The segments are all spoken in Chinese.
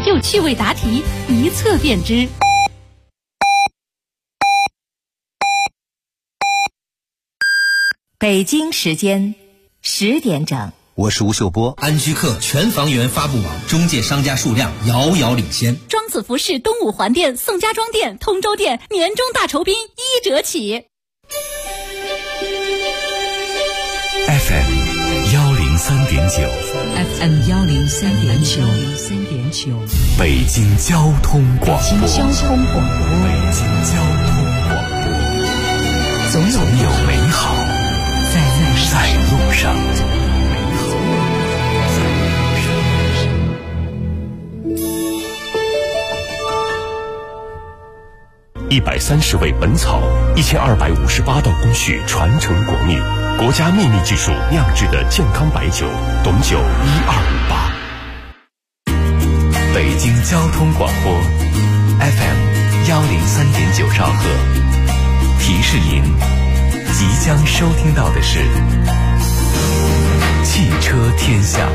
又趣味答题，一测便知。北京时间10点整， 我是吴秀波。 安居客全房源发布网中介商家数量遥遥领先。 庄子服饰东五环店、宋家庄店、通州店年终大酬宾1折起。 FM 103.9 FM 103.9 北京交通广播。 北京交通广播，总有美好在路上。 130味本草，1258道工序传承国秘，国家秘密技术酿制的健康白酒，董酒1258。北京交通广播 FM 103.9兆赫，提示您即将收听到的是汽车天下。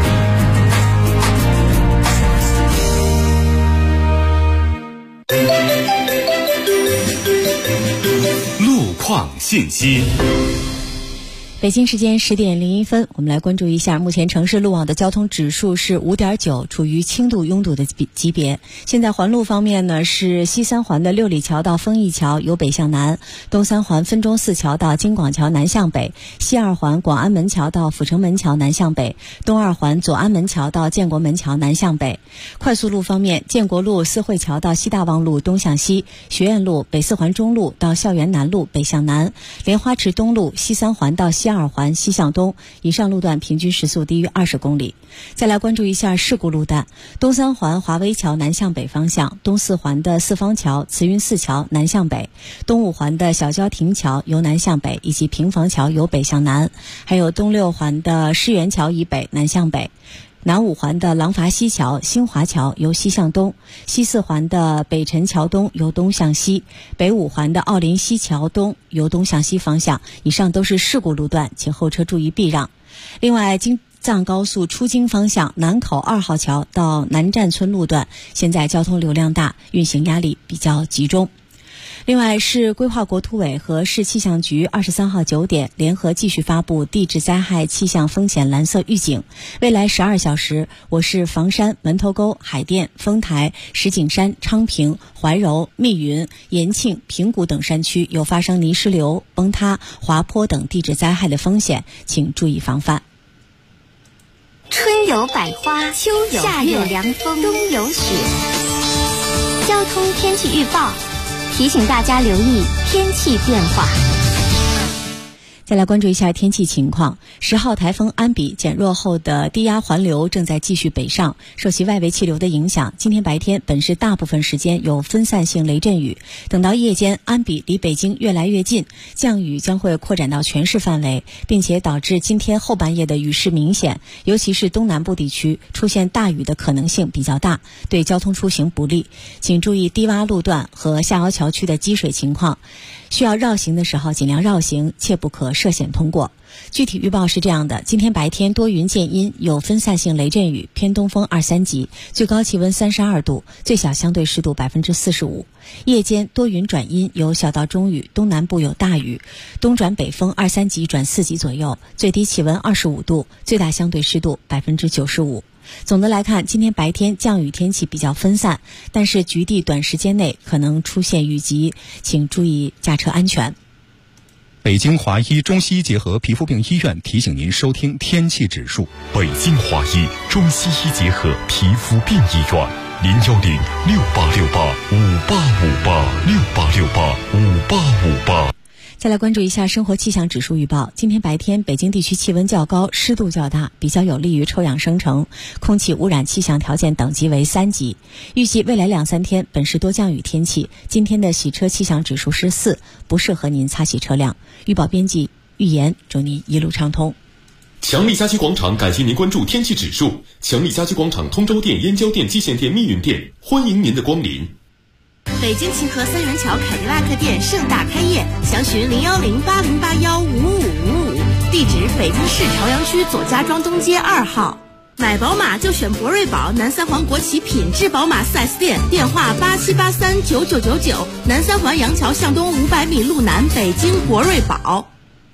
路况信息。 北京时间10点01分，我们来关注一下目前城市路网的交通指数是5.9，处于轻度拥堵的级别。现在环路方面呢，是西三环的六里桥到丰益桥由北向南，东三环分钟寺桥到京广桥南向北，西二环广安门桥到阜成门桥南向北，东二环左安门桥到建国门桥南向北。快速路方面，建国路四惠桥到西大望路东向西，学院路北四环中路到校园南路北向南，莲花池东路西三环到西二环西向东，以上路段平均时速低于20公里。再来关注一下事故路段，东三环华威桥南向北方向，东四环的四方桥、慈云寺桥南向北，东五环的小交亭桥由南向北，以及平房桥由北向南，还有东六环的诗园桥以北南向北，南五环的廊坊西桥、新华桥由西向东，西四环的北辰桥东由东向西，北五环的奥林西桥东由东向西方向。以上都是事故路段，请后车注意避让。另外，京藏高速出京方向南口2号桥到南站村路段，现在交通流量大，运行压力比较集中。另外，市规划国土委和市气象局23号9点联合继续发布地质灾害气象风险蓝色预警。未来12小时，我市房山、门头沟、海淀、丰台、石景山、昌平、怀柔、密云、延庆、平谷等山区有发生泥石流、崩塌、滑坡等地质灾害的风险，请注意防范。 春有百花，秋有夏有凉风，冬有雪。交通天气预报提醒大家留意天气变化。 再来关注一下天气情况。10号台风安比减弱后的低压环流正在继续北上，受其外围气流的影响，今天白天本市大部分时间有分散性雷阵雨。等到夜间，安比离北京越来越近，降雨将会扩展到全市范围，并且导致今天后半夜的雨势明显，尤其是东南部地区出现大雨的可能性比较大，对交通出行不利。请注意低洼路段和下凹桥区的积水情况，需要绕行的时候尽量绕行，切不可涉险通过。具体预报是这样的：今天白天多云见阴，有分散性雷阵雨，偏东风2、3级，最高气温32度，最小相对湿度45%。夜间多云转阴，有小到中雨，东南部有大雨，东转北风2、3级转4级左右，最低气温25度，最大相对湿度95%。总的来看，今天白天降雨天气比较分散，但是局地短时间内可能出现雨集，请注意驾车安全。 北京华医中西医结合皮肤病医院提醒您收听天气指数。 北京华医中西医结合皮肤病医院，0868585858，68685858。 再来关注一下生活气象指数预报。今天白天北京地区气温较高，湿度较大，比较有利于臭氧生成，空气污染气象条件等级为3级。预计未来2、3天本市多降雨天气，今天的洗车气象指数是4，不适合您擦洗车辆。预报编辑预言，祝您一路畅通。 强力家居广场感谢您关注天气指数。强力家居广场通州店、燕郊店、蓟县店、密云店，欢迎您的光临。 北京秦河三元桥凯迪拉克店盛大开业，详询01080815555，地址北京市朝阳区左家庄东街2号。 买宝马就选博瑞宝，南三环国企品质宝马 4S 店，电话87839999，南三环杨桥向东500米路南，北京博瑞宝。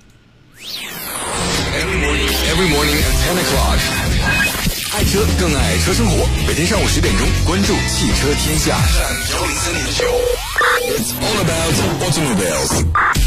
Every morning at 10 o'clock， 爱车更爱车生活。每天上午10点钟，关注汽车天下。It's all about automobiles。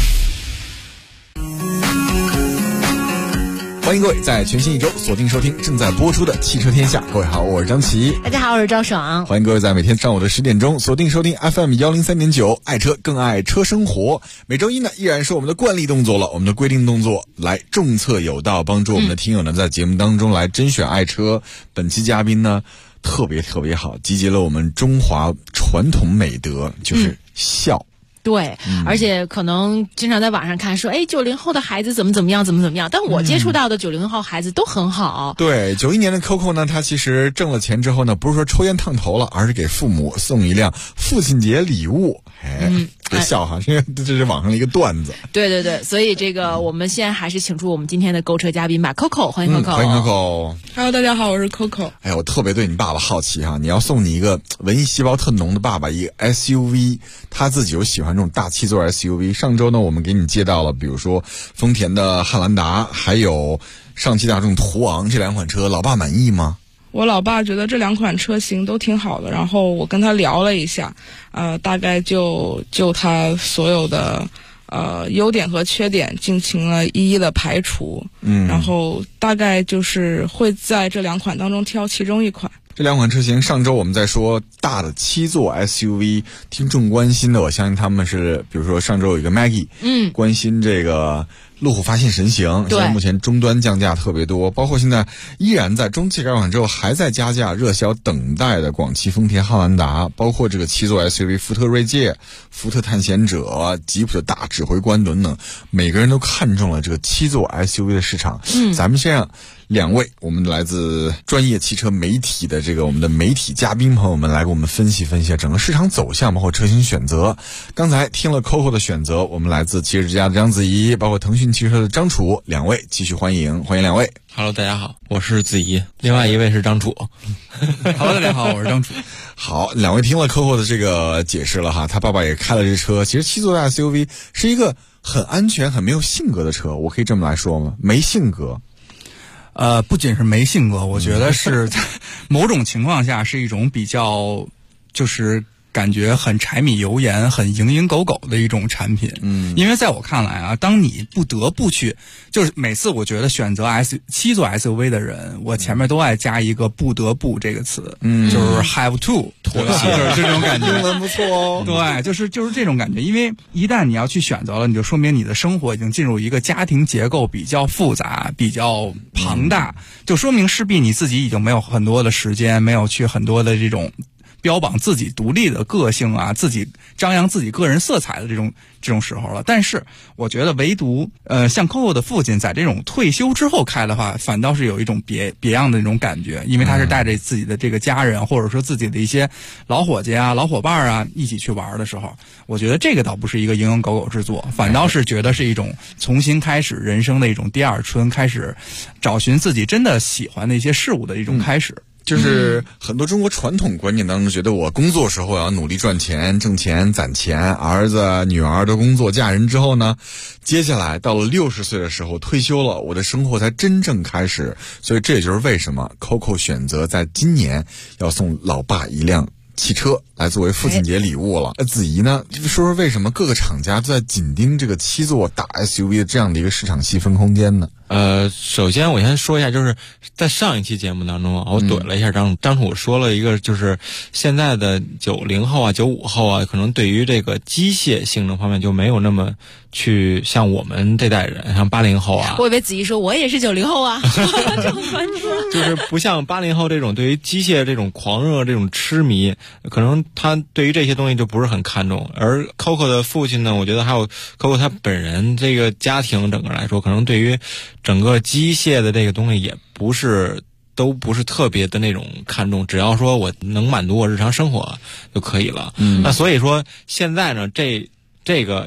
欢迎各位在全新一周锁定收听正在播出的汽车天下。各位好，我是张琪。 大家好，我是赵爽。 欢迎各位在每天上午的10点钟锁定收听 FM 103.9，爱车更爱车生活。每周一呢，依然是我们的惯例动作了，我们的规定动作，来重策有道，帮助我们的听友呢在节目当中来甄选爱车。本期嘉宾呢特别好，集结了我们中华传统美德，就是笑。 对，而且可能经常在网上看说，90后的孩子怎么样，但我接触到的90后孩子都很好。 对，91年的 Coco 呢，他其实挣了钱之后呢，不是说抽烟烫头了，而是给父母送一辆父亲节礼物。别笑哈，因为这是网上的一个段子。 对，所以这个我们现在还是请出我们今天的购车嘉宾吧 ，Coco， 欢迎 Coco。 欢迎 Coco。 Hello， 大家好，我是 Coco。 我特别对你爸爸好奇哈，你要送你一个文艺细胞特浓的爸爸一个 SUV， 他自己有喜欢这种大七座 SUV。上周呢，我们给你介绍了，比如说丰田的汉兰达，还有上汽大众途昂这两款车，老爸满意吗？ 我老爸觉得这两款车型都挺好的，然后我跟他聊了一下，大概就他所有的优点和缺点进行了一一的排除，然后大概就是会在这两款当中挑其中一款。 这两款车型，上周我们在说大的7座 SUV， 听众关心的，我相信他们是，比如说上周有一个 Maggie， 关心这个路虎发现神行，现在目前终端降价特别多，包括现在依然在中期改款之后还在加价热销等待的广汽丰田汉兰达，包括这个7座 SUV 福特锐界、福特探险者、吉普的大指挥官等等，每个人都看中了这个7座 SUV 的市场。咱们先让两位我们来自专业汽车媒体的这个我们的媒体嘉宾朋友们来给我们分析整个市场走向，包括车型选择。刚才听了 Coco 的选择，我们来自汽车之家的张子怡，包括腾讯汽车的张楚，两位继续欢迎两位。 Hello， 大家好，我是子怡，另外一位是张楚。 Hello， 大家好，我是张楚。 好，两位听了 Coco 的这个解释了哈，他爸爸也开了这车。其实7座的 SUV 是一个很安全、很没有性格的车，我可以这么来说吗？没性格。 不仅是没性格，我觉得是在某种情况下是一种比较，就是感觉很柴米油盐、很蝇营狗苟的一种产品。因为在我看来啊，当你不得不去，就是每次我觉得选择7座 SUV 的人，我前面都爱加一个不得不这个词，就是 have to 妥协，就是这种感觉。 英文不错哦。 对，就是这种感觉，因为一旦你要去选择了，你就说明你的生活已经进入一个家庭结构比较复杂、比较庞大，就说明势必你自己已经没有很多的时间，没有去很多的这种标榜自己独立的个性啊，自己张扬自己个人色彩的这种时候了。但是我觉得唯独像 Coco 的父亲在这种退休之后开的话，反倒是有一种别样的那种感觉，因为他是带着自己的这个家人，或者说自己的一些老伙计啊、老伙伴啊一起去玩的时候，我觉得这个倒不是一个蝇营狗苟之作，反倒是觉得是一种重新开始人生的一种第二春，开始找寻自己真的喜欢的一些事物的一种开始。 就是很多中国传统观念当中觉得我工作时候要努力赚钱、挣钱、攒钱，儿子女儿都工作嫁人之后呢，接下来到了60岁的时候退休了，我的生活才真正开始。所以这也就是为什么 Coco 选择在今年要送老爸一辆汽车来作为父亲节礼物了。子怡呢，说说为什么各个厂家都在紧盯这个7座大 SUV 的这样的一个市场细分空间呢？ 首先我先说一下，就是在上一期节目当中啊，我怼了一下张楚，说了一个就是现在的90后啊、95后啊，可能对于这个机械性能方面就没有那么去像我们这代人，像80后啊。 我以为子怡说我也是90后啊，这么关注。 就是不像80后这种对于机械这种狂热、这种痴迷，可能他对于这些东西就不是很看重。而 Coco 的父亲呢，我觉得还有 Coco 他本人这个家庭整个来说，可能对于整个机械的这个东西都不是特别的那种看重，只要说我能满足我日常生活就可以了。那所以说现在呢，这个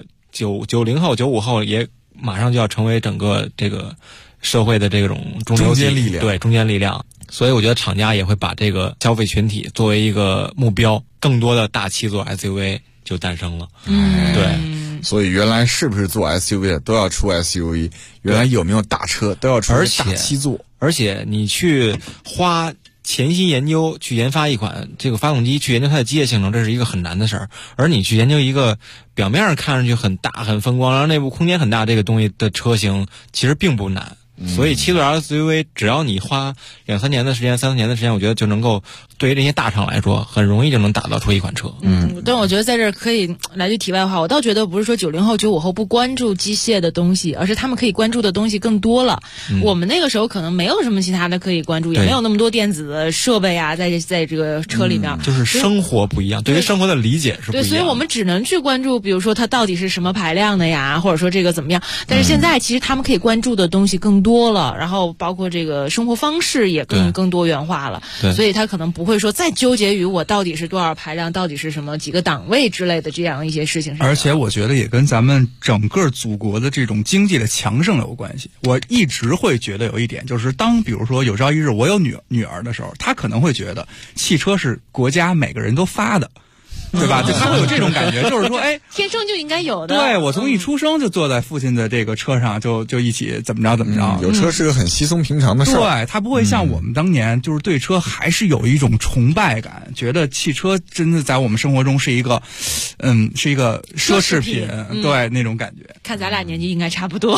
90后、95后也马上就要成为整个这个社会的这种中间力量，对，中坚力量。 所以我觉得厂家也会把这个消费群体作为一个目标，更多的大七座 SUV 就诞生了。对， 所以原来是不是做 SUV 的都要出 SUV， 原来有没有大车都要出大七座， 而且你去花潜心研究去研发一款这个发动机，去研究它的机械性能，这是一个很难的事儿。而你去研究一个表面上看上去很大很风光，然后内部空间很大这个东西的车型，其实并不难。所以七座 SUV 只要你花2-3年的时间3-4年的时间，我觉得就能够对于这些大厂来说很容易就能打造出一款车。 但我觉得在这儿可以来句题外话，我倒觉得不是说90后95后不关注机械的东西，而是他们可以关注的东西更多了。我们那个时候可能没有什么其他的可以关注，也没有那么多电子的设备啊，在这个车里面， 就是生活不一样，对于生活的理解是不一样的。 对，所以我们只能去关注比如说它到底是什么排量的呀，或者说这个怎么样。但是现在其实他们可以关注的东西更多了，然后包括这个生活方式也更多元化了。所以他可能不会说再纠结于我到底是多少排量，到底是什么几个档位之类的这样一些事情上。 而且我觉得也跟咱们整个祖国的这种经济的强盛有关系。我一直会觉得有一点，就是当比如说有朝一日我有女儿的时候，她可能会觉得汽车是国家每个人都发的，对吧？就他会有这种感觉，就是说，哎， 天生就应该有的。 对，我从一出生就坐在父亲的这个车上，就一起怎么着。 有车是个很稀松平常的事儿。 对，他不会像我们当年，就是对车还是有一种崇拜感，觉得汽车真的在我们生活中是一个奢侈品，对那种感觉。 看咱俩年纪应该差不多。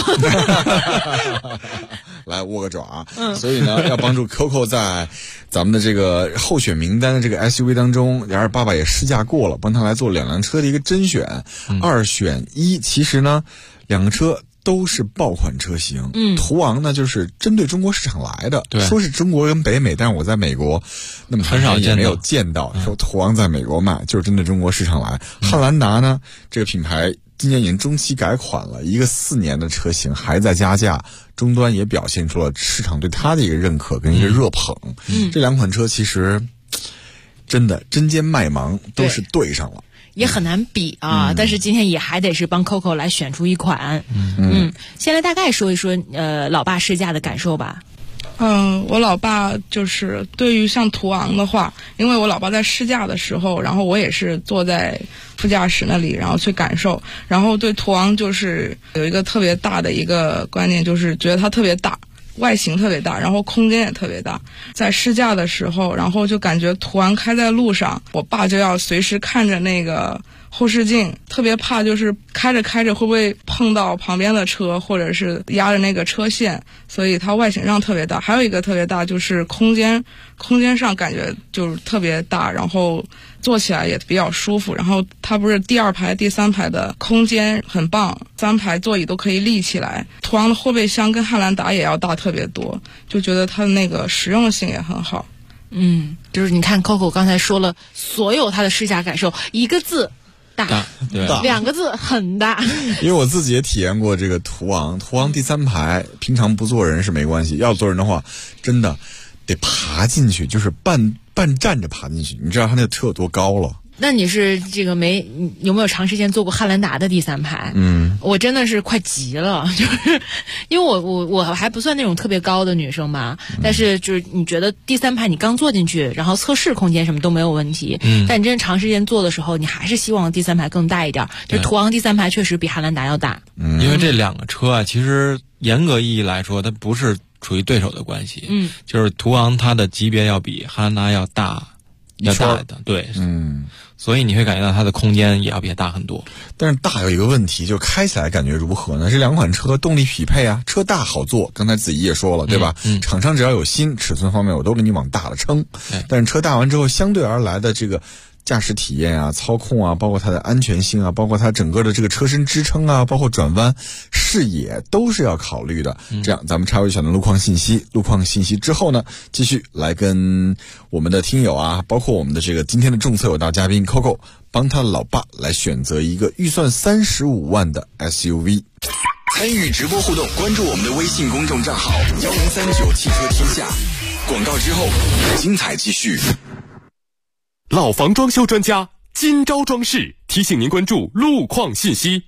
来握个爪。所以呢，要帮助 Coco 在咱们的这个候选名单的这个 SUV 当中，然而爸爸也试驾过了，帮他来做2辆车的一个甄选，2选1。其实呢，2个车都是爆款车型。途昂呢就是针对中国市场来的，说是中国跟北美，但是我在美国那么很少也没有见到说途昂在美国卖，就是针对中国市场来。汉兰达呢，这个品牌今年已经中期改款了，一个4年的车型还在加价，终端也表现出了市场对它的一个认可跟一个热捧。这2款车其实真的针尖麦芒都是对上了， 也很难比啊。但是今天也还得是帮 Coco 来选出一款。先来大概说一说老爸试驾的感受吧。 我老爸就是对于像途昂的话，因为我老爸在试驾的时候，然后我也是坐在副驾驶那里，然后去感受，然后对途昂就是有一个特别大的一个观念，就是觉得它特别大，外形特别大，然后空间也特别大。在试驾的时候，然后就感觉途昂开在路上，我爸就要随时看着那个后视镜，特别怕就是开着开着会不会碰到旁边的车，或者是压着那个车线，所以它外形上特别大。还有一个特别大就是空间上感觉就是特别大，然后坐起来也比较舒服。然后它不是第2排第3排的空间很棒，3排座椅都可以立起来。途昂的后备箱跟汉兰达也要大特别多，就觉得它的那个实用性也很好。 就是你看 Coco 刚才说了所有他的试驾感受，一个字大， 对 ，2个字很大。 因为我自己也体验过这个途昂第3排，平常不坐人是没关系，要坐人的话，真的得爬进去，就是半站着爬进去。你知道他那个车有多高了？ 那你是这个有没有长时间坐过汉兰达的第3排？我真的是快急了，就是因为我还不算那种特别高的女生吧，但是就是你觉得第3排你刚坐进去，然后测试空间什么都没有问题，但你真长时间坐的时候，你还是希望第3排更大一点。就途昂第3排确实比汉兰达要大。 因为这2个车啊，其实严格意义来说，它不是处于对手的关系。就是途昂它的级别要比汉兰达要大的，对，所以你会感觉到它的空间也要比它大很多。 但是大有一个问题，就开起来感觉如何呢？这2款车动力匹配啊，车大好坐，刚才子怡也说了，对吧？厂商只要有心，尺寸方面我都给你往大了撑。但是车大完之后，相对而来的这个驾驶体验啊、操控啊，包括它的安全性啊，包括它整个的这个车身支撑啊，包括转弯视野都是要考虑的。这样咱们插入小的路况信息之后呢，继续来跟我们的听友啊，包括我们的这个今天的众策有道嘉宾 Coco 帮他老爸来选择一个预算35万的 SUV。 参与直播互动，关注我们的微信公众账号1039汽车天下。广告之后精彩继续。 老房装修专家今朝装饰提醒您关注路况信息。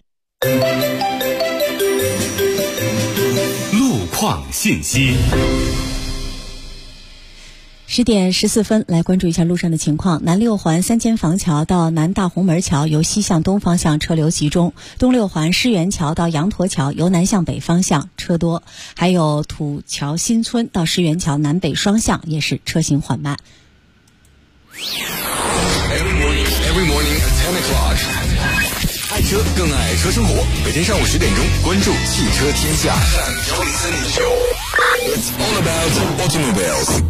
路况信息。 10点14分，来关注一下路上的情况。南六环3间房桥到南大红门桥由西向东方向车流集中，东六环狮园桥到羊驼桥由南向北方向车多，还有土桥新村到狮园桥南北双向也是车行缓慢。 Every morning at 10 o'clock， 爱车更爱车生活。每天上午10点钟，关注汽车天下103.9。It's all about automobiles。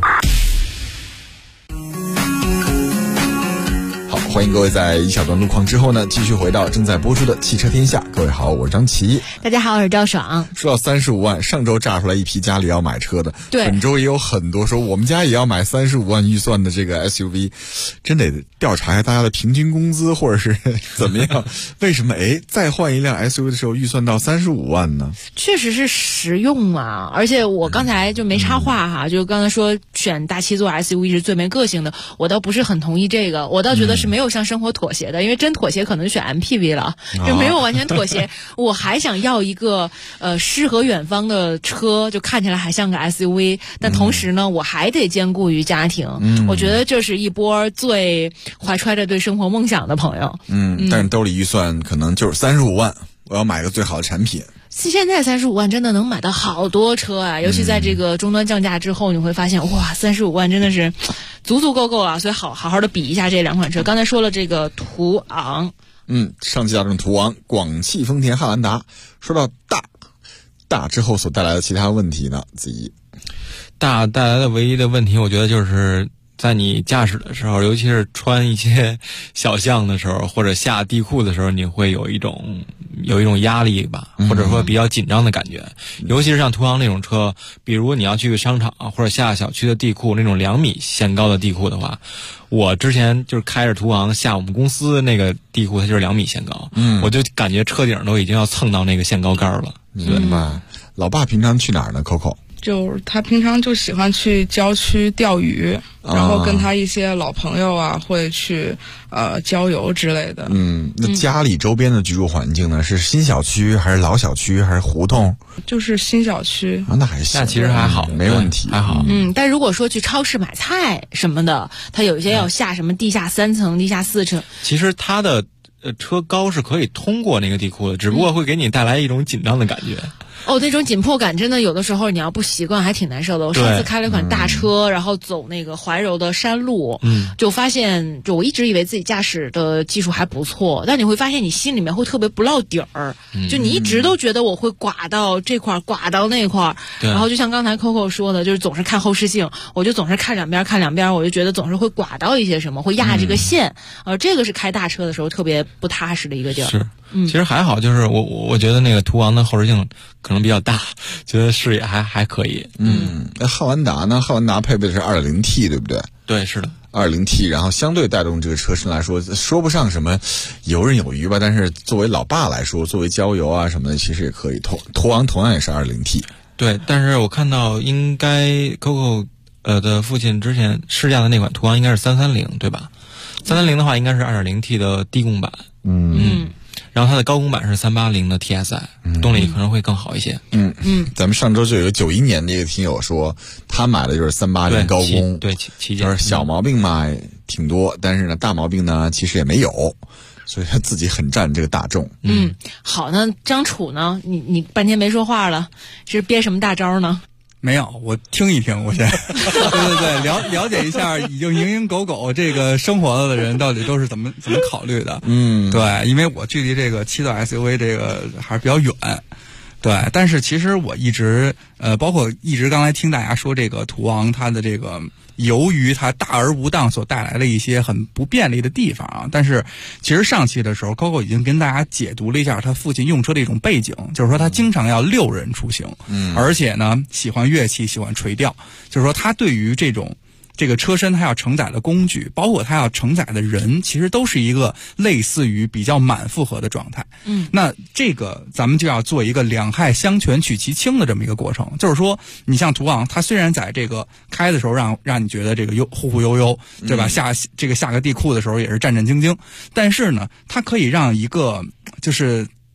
欢迎各位在一小段路况之后呢，继续回到正在播出的汽车天下。各位好，我是张琪。 大家好，我是赵爽。 说到35万，上周炸出来一批家里要买车的， 对， 本周也有很多说我们家也要买35万预算的这个 SUV， 真得调查一下大家的平均工资或者是怎么样？为什么再换一辆 SUV 的时候预算到35万呢？ 确实是实用啊，而且我刚才就没插话哈，就刚才说选大7座 SUV 是最没个性的，我倒不是很同意这个，我倒觉得是没有向生活妥协的，因为真妥协可能选 MPV 了，就没有完全妥协。我还想要一个诗和远方的车，就看起来还像个 SUV， 但同时呢，我还得兼顾于家庭。我觉得这是一波最怀揣着对生活梦想的朋友。 但是兜里预算可能就是35万，我要买个最好的产品。 现在35万真的能买到好多车啊，尤其在这个终端降价之后，你会发现哇，35万真的是足足够了。所以好好的比一下这两款车。刚才说了这个途昂， 上汽大众途昂，广汽丰田汉兰达。说到大之后所带来的其他问题呢？子怡， 大带来的唯一的问题，我觉得就是在你驾驶的时候，尤其是穿一些小巷的时候，或者下地库的时候，你会有一种压力吧，或者说比较紧张的感觉。尤其是像途昂那种车，比如你要去商场或者下小区的地库，那种2米限高的地库的话，我之前就是开着途昂下我们公司那个地库，它就是2米限高，我就感觉车顶都已经要蹭到那个限高杆了。 明白。老爸平常去哪儿呢 ？Coco？ 就是他平常就喜欢去郊区钓鱼，然后跟他一些老朋友啊会去郊游之类的。 那家里周边的居住环境呢？是新小区还是老小区还是胡同？ 就是新小区那还行， 那其实还好， 没问题， 还好。 但如果说去超市买菜什么的，它有一些要下什么地下3层、地下4层， 其实它的车高是可以通过那个地库的，只不过会给你带来一种紧张的感觉。 那种紧迫感真的有的时候你要不习惯还挺难受的。我上次开了一款大车，然后走那个怀柔的山路，就发现，就我一直以为自己驾驶的技术还不错，但你会发现你心里面会特别不落底儿，就你一直都觉得我会刮到这块，刮到那块，然后就像刚才 Coco 说的，就是总是看后视镜，我就总是看两边，我就觉得总是会刮到一些什么，会压这个线，这个是开大车的时候特别不踏实的一个地儿。 是。其实还好，就是我觉得那个途昂的后视镜可能比较大，觉得视野还可以。 那汉兰达呢？汉兰达配备的是 2.0T， 对不对？ 对，是的。 2.0T， 然后相对带动这个车身来说，说不上什么游刃有余吧，但是作为老爸来说，作为郊游啊什么的，其实也可以。途昂同样也是 2.0T。 对，但是我看到应该 Coco 的父亲之前试驾的那款途昂应该是330，对吧？330的话应该是 2.0T 的低功版。然后它的高功版是380的 TSI，动力可能会更好一些。 咱们上周就有一个91年的一个听友说，他买的就是380高功， 对，旗舰， 就是小毛病嘛挺多，但是呢大毛病呢其实也没有，所以他自己很占这个大众。 好，那张楚呢？你半天没说话了，是憋什么大招呢？ 没有，我听一听，我先对，了解一下已经蝇营狗苟这个生活了的人到底都是怎么考虑的。对，因为我距离这个7座 SUV 这个还是比较远。对，但是其实我一直包括一直刚才听大家说这个途昂它的这个由于它大而无当所带来的一些很不便利的地方啊，但是其实上期的时候 Coco 已经跟大家解读了一下他父亲用车的一种背景，就是说他经常要6人出行，而且呢喜欢乐器，喜欢垂钓，就是说他对于这个车身它要承载的工具，包括它要承载的人，其实都是一个类似于比较满负荷的状态。那这个咱们就要做一个两害相权取其轻的这么一个过程，就是说你像途昂，它虽然在这个开的时候让你觉得这个忽忽悠悠，对吧？下个地库的时候也是战战兢兢，但是呢，它可以让一个就是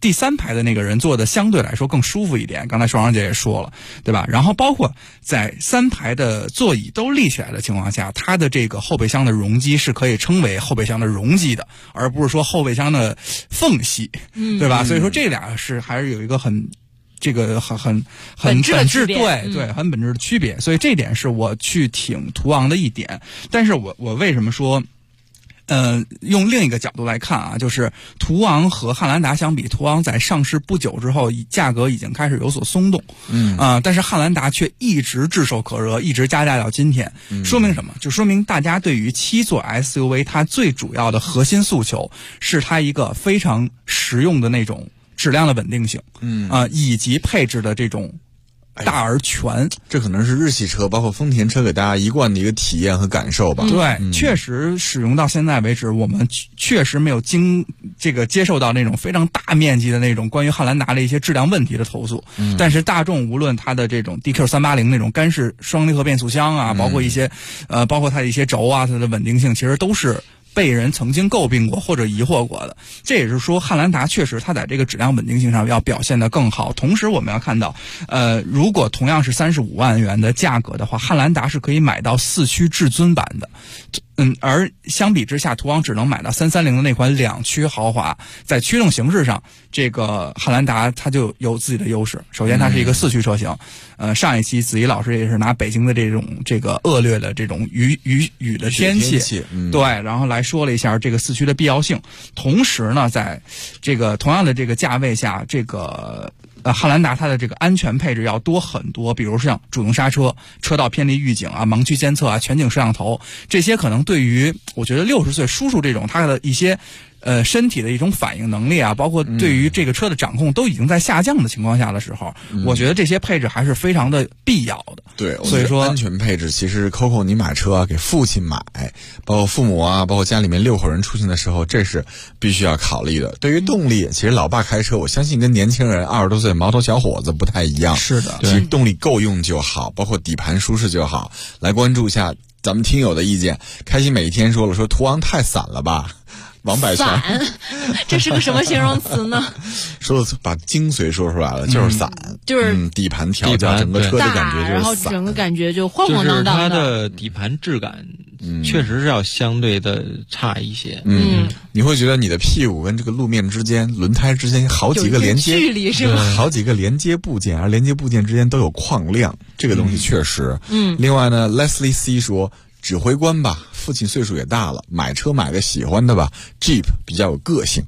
第3排的那个人坐的相对来说更舒服一点，刚才双阳姐也说了，对吧？然后包括在3排的座椅都立起来的情况下，它的这个后备箱的容积是可以称为后备箱的容积的，而不是说后备箱的缝隙，对吧？所以说这俩还是有一个很本质，对，很本质的区别。所以这点是我去挺途昂的一点。但是我为什么说用另一个角度来看啊，就是途昂和汉兰达相比，途昂在上市不久之后价格已经开始有所松动，但是汉兰达却一直炙手可热，一直加价到今天。说明什么？就说明大家对于7座 SUV 它最主要的核心诉求是它一个非常实用的那种质量的稳定性，以及配置的这种大而全， 这可能是日系车包括丰田车给大家一贯的一个体验和感受吧。 对，确实使用到现在为止，我们确实没有接受到那种非常大面积的那种关于汉兰达的一些质量问题的投诉。但是大众无论它的这种 DQ380 那种干式双离合变速箱啊，包括一些包括它的一些轴啊，它的稳定性其实都是被人曾经诟病过或者疑惑过的。这也是说汉兰达确实它在这个质量稳定性上要表现得更好。同时我们要看到如果同样是35万元的价格的话，汉兰达是可以买到4驱至尊版的，而相比之下途昂只能买到330的那款2驱豪华。在驱动形式上，这个汉兰达它就有自己的优势。首先它是一个4驱车型，上一期子怡老师也是拿北京的这个恶劣的这种雨的天气，对，然后来说了一下这个4驱的必要性。同时呢，在这个同样的这个价位下，这个汉兰达它的这个安全配置要多很多，比如像主动刹车、车道偏离预警啊、盲区监测啊、全景摄像头，这些可能对于我觉得60岁叔叔这种他的一些身体的一种反应能力啊，包括对于这个车的掌控都已经在下降的情况下的时候，我觉得这些配置还是非常的必要的。 对， 所以说安全配置其实 Coco 你买车啊，给父亲买，包括父母啊，包括家里面6口人出行的时候，这是必须要考虑的。对于动力，其实老爸开车，我相信跟年轻人20多岁毛头小伙子不太一样。 是的， 其实动力够用就好，包括底盘舒适就好。来关注一下咱们听友的意见。开心每一天说了，说途昂太散了吧。王百全， 这是个什么形容词呢？ 说把精髓说出来了，就是散， 就是底盘调教，整个车的感觉就是散， 然后整个感觉就晃晃荡荡的。 就是它的底盘质感，确实是要相对的差一些。 你会觉得你的屁股跟这个路面之间、轮胎之间好几个连接距离是吧？ 好几个连接部件，而连接部件之间都有矿量，这个东西确实。另外呢 ，Leslie C 说。指挥官吧，父亲岁数也大了，买车买个喜欢的吧 ，Jeep 比较有个性。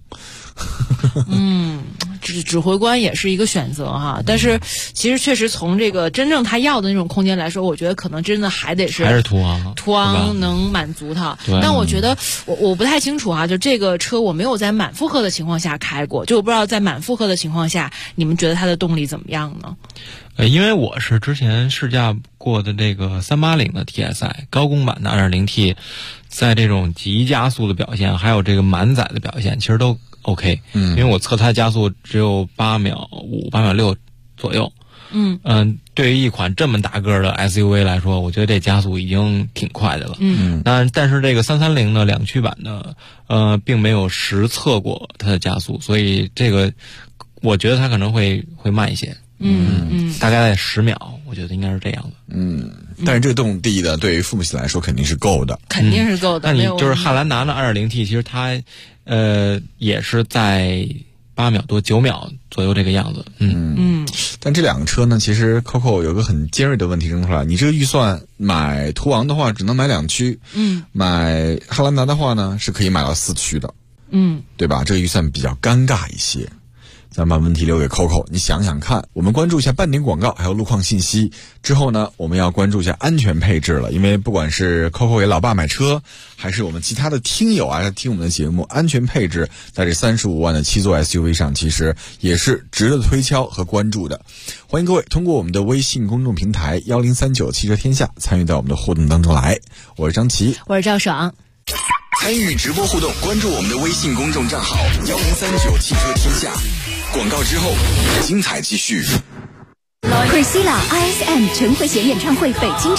指挥官也是一个选择哈，但是其实确实从这个真正他要的那种空间来说，我觉得可能真的还是途昂能满足他。但我觉得我不太清楚啊，就这个车我没有在满负荷的情况下开过，就我不知道在满负荷的情况下，你们觉得它的动力怎么样呢？ 因为我是之前试驾过的这个380的 TSI 高功版的 2.0T， 在这种急加速的表现，还有这个满载的表现，其实都 OK。因为我测它加速只有8秒5、8秒6左右。对于一款这么大个的 SUV 来说，我觉得这加速已经挺快的了。但是这个330的2驱版的，并没有实测过它的加速，所以这个我觉得它可能会慢一些。大概在10秒，我觉得应该是这样的。 但是这个动力的对于父母亲来说肯定是够的， 肯定是够的。 那你就是汉兰达的 2.0T， 其实它也是在8秒多9秒左右这个样子。 但这两个车呢，其实 Coco 有个很尖锐的问题扔出来，你这个预算买途昂的话只能买2驱，买汉兰达的话呢是可以买到4驱的，对吧？这个预算比较尴尬一些。咱把问题留给 Coco， 你想想看。我们关注一下半点广告，还有路况信息之后呢，我们要关注一下安全配置了。因为不管是 Coco 给老爸买车，还是我们其他的听友啊听我们的节目，安全配置在这35万的7座 SUV 上，其实也是值得推敲和关注的。欢迎各位通过我们的微信公众平台1039汽车天下参与到我们的互动当中来。我是张琪， 我是赵爽。 参与直播互动，关注我们的微信公众账号1039汽车天下。广告之后，精彩继续。 Priscilla ISM 陈慧娴演唱会北京站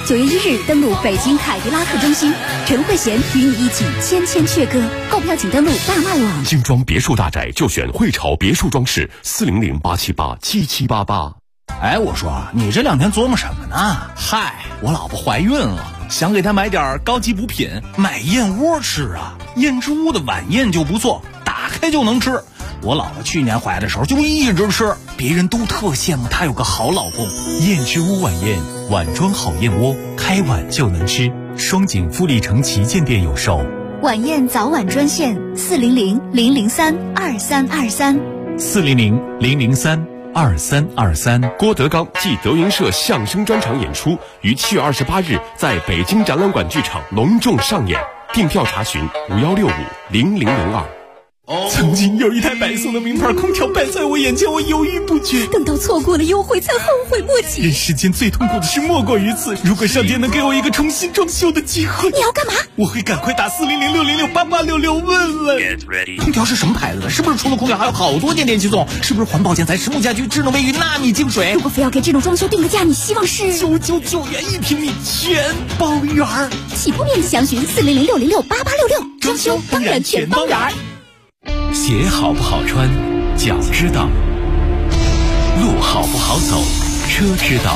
9月1日登陆北京凯迪拉克中心，陈慧娴与你一起千千阙歌。购票请登录大麦网。 精装别墅大宅就选汇潮别墅装饰，400-878-7788。 哎，我说你这2天琢磨什么呢？嗨，我老婆怀孕了，想给她买点高级补品，买燕窝吃啊。燕之屋的晚宴就不错，打开就能吃。我老婆去年怀的时候就一直吃，别人都特羡慕她有个好老公。 燕之屋晚宴，碗装好燕窝，开碗就能吃。双井富力城旗舰店有售。 晚宴早晚专线400-003-2323。 400-003-2323。 郭德纲暨德云社相声专场演出于7月28日在北京展览馆剧场隆重上演，订票查询51650002。 曾经有一台百宋的名牌空调摆在我眼前，我犹豫不决， 等到错过了优惠才后悔莫及。 人世间最痛苦的事莫过于此，如果上天能给我一个重新装修的机会。 你要干嘛？ 我会赶快打400-606-8866问问。 空调是什么牌子的？是不是除了空调还有好多件电器送？是不是环保建材、实木家居、智能卫浴、纳米净水？ 如果非要给这种装修定个价，你希望是 999元1平米全包圆。 起步面积详询400-606-8866，装修当然全包圆。 鞋好不好穿，脚知道；路好不好走，车知道。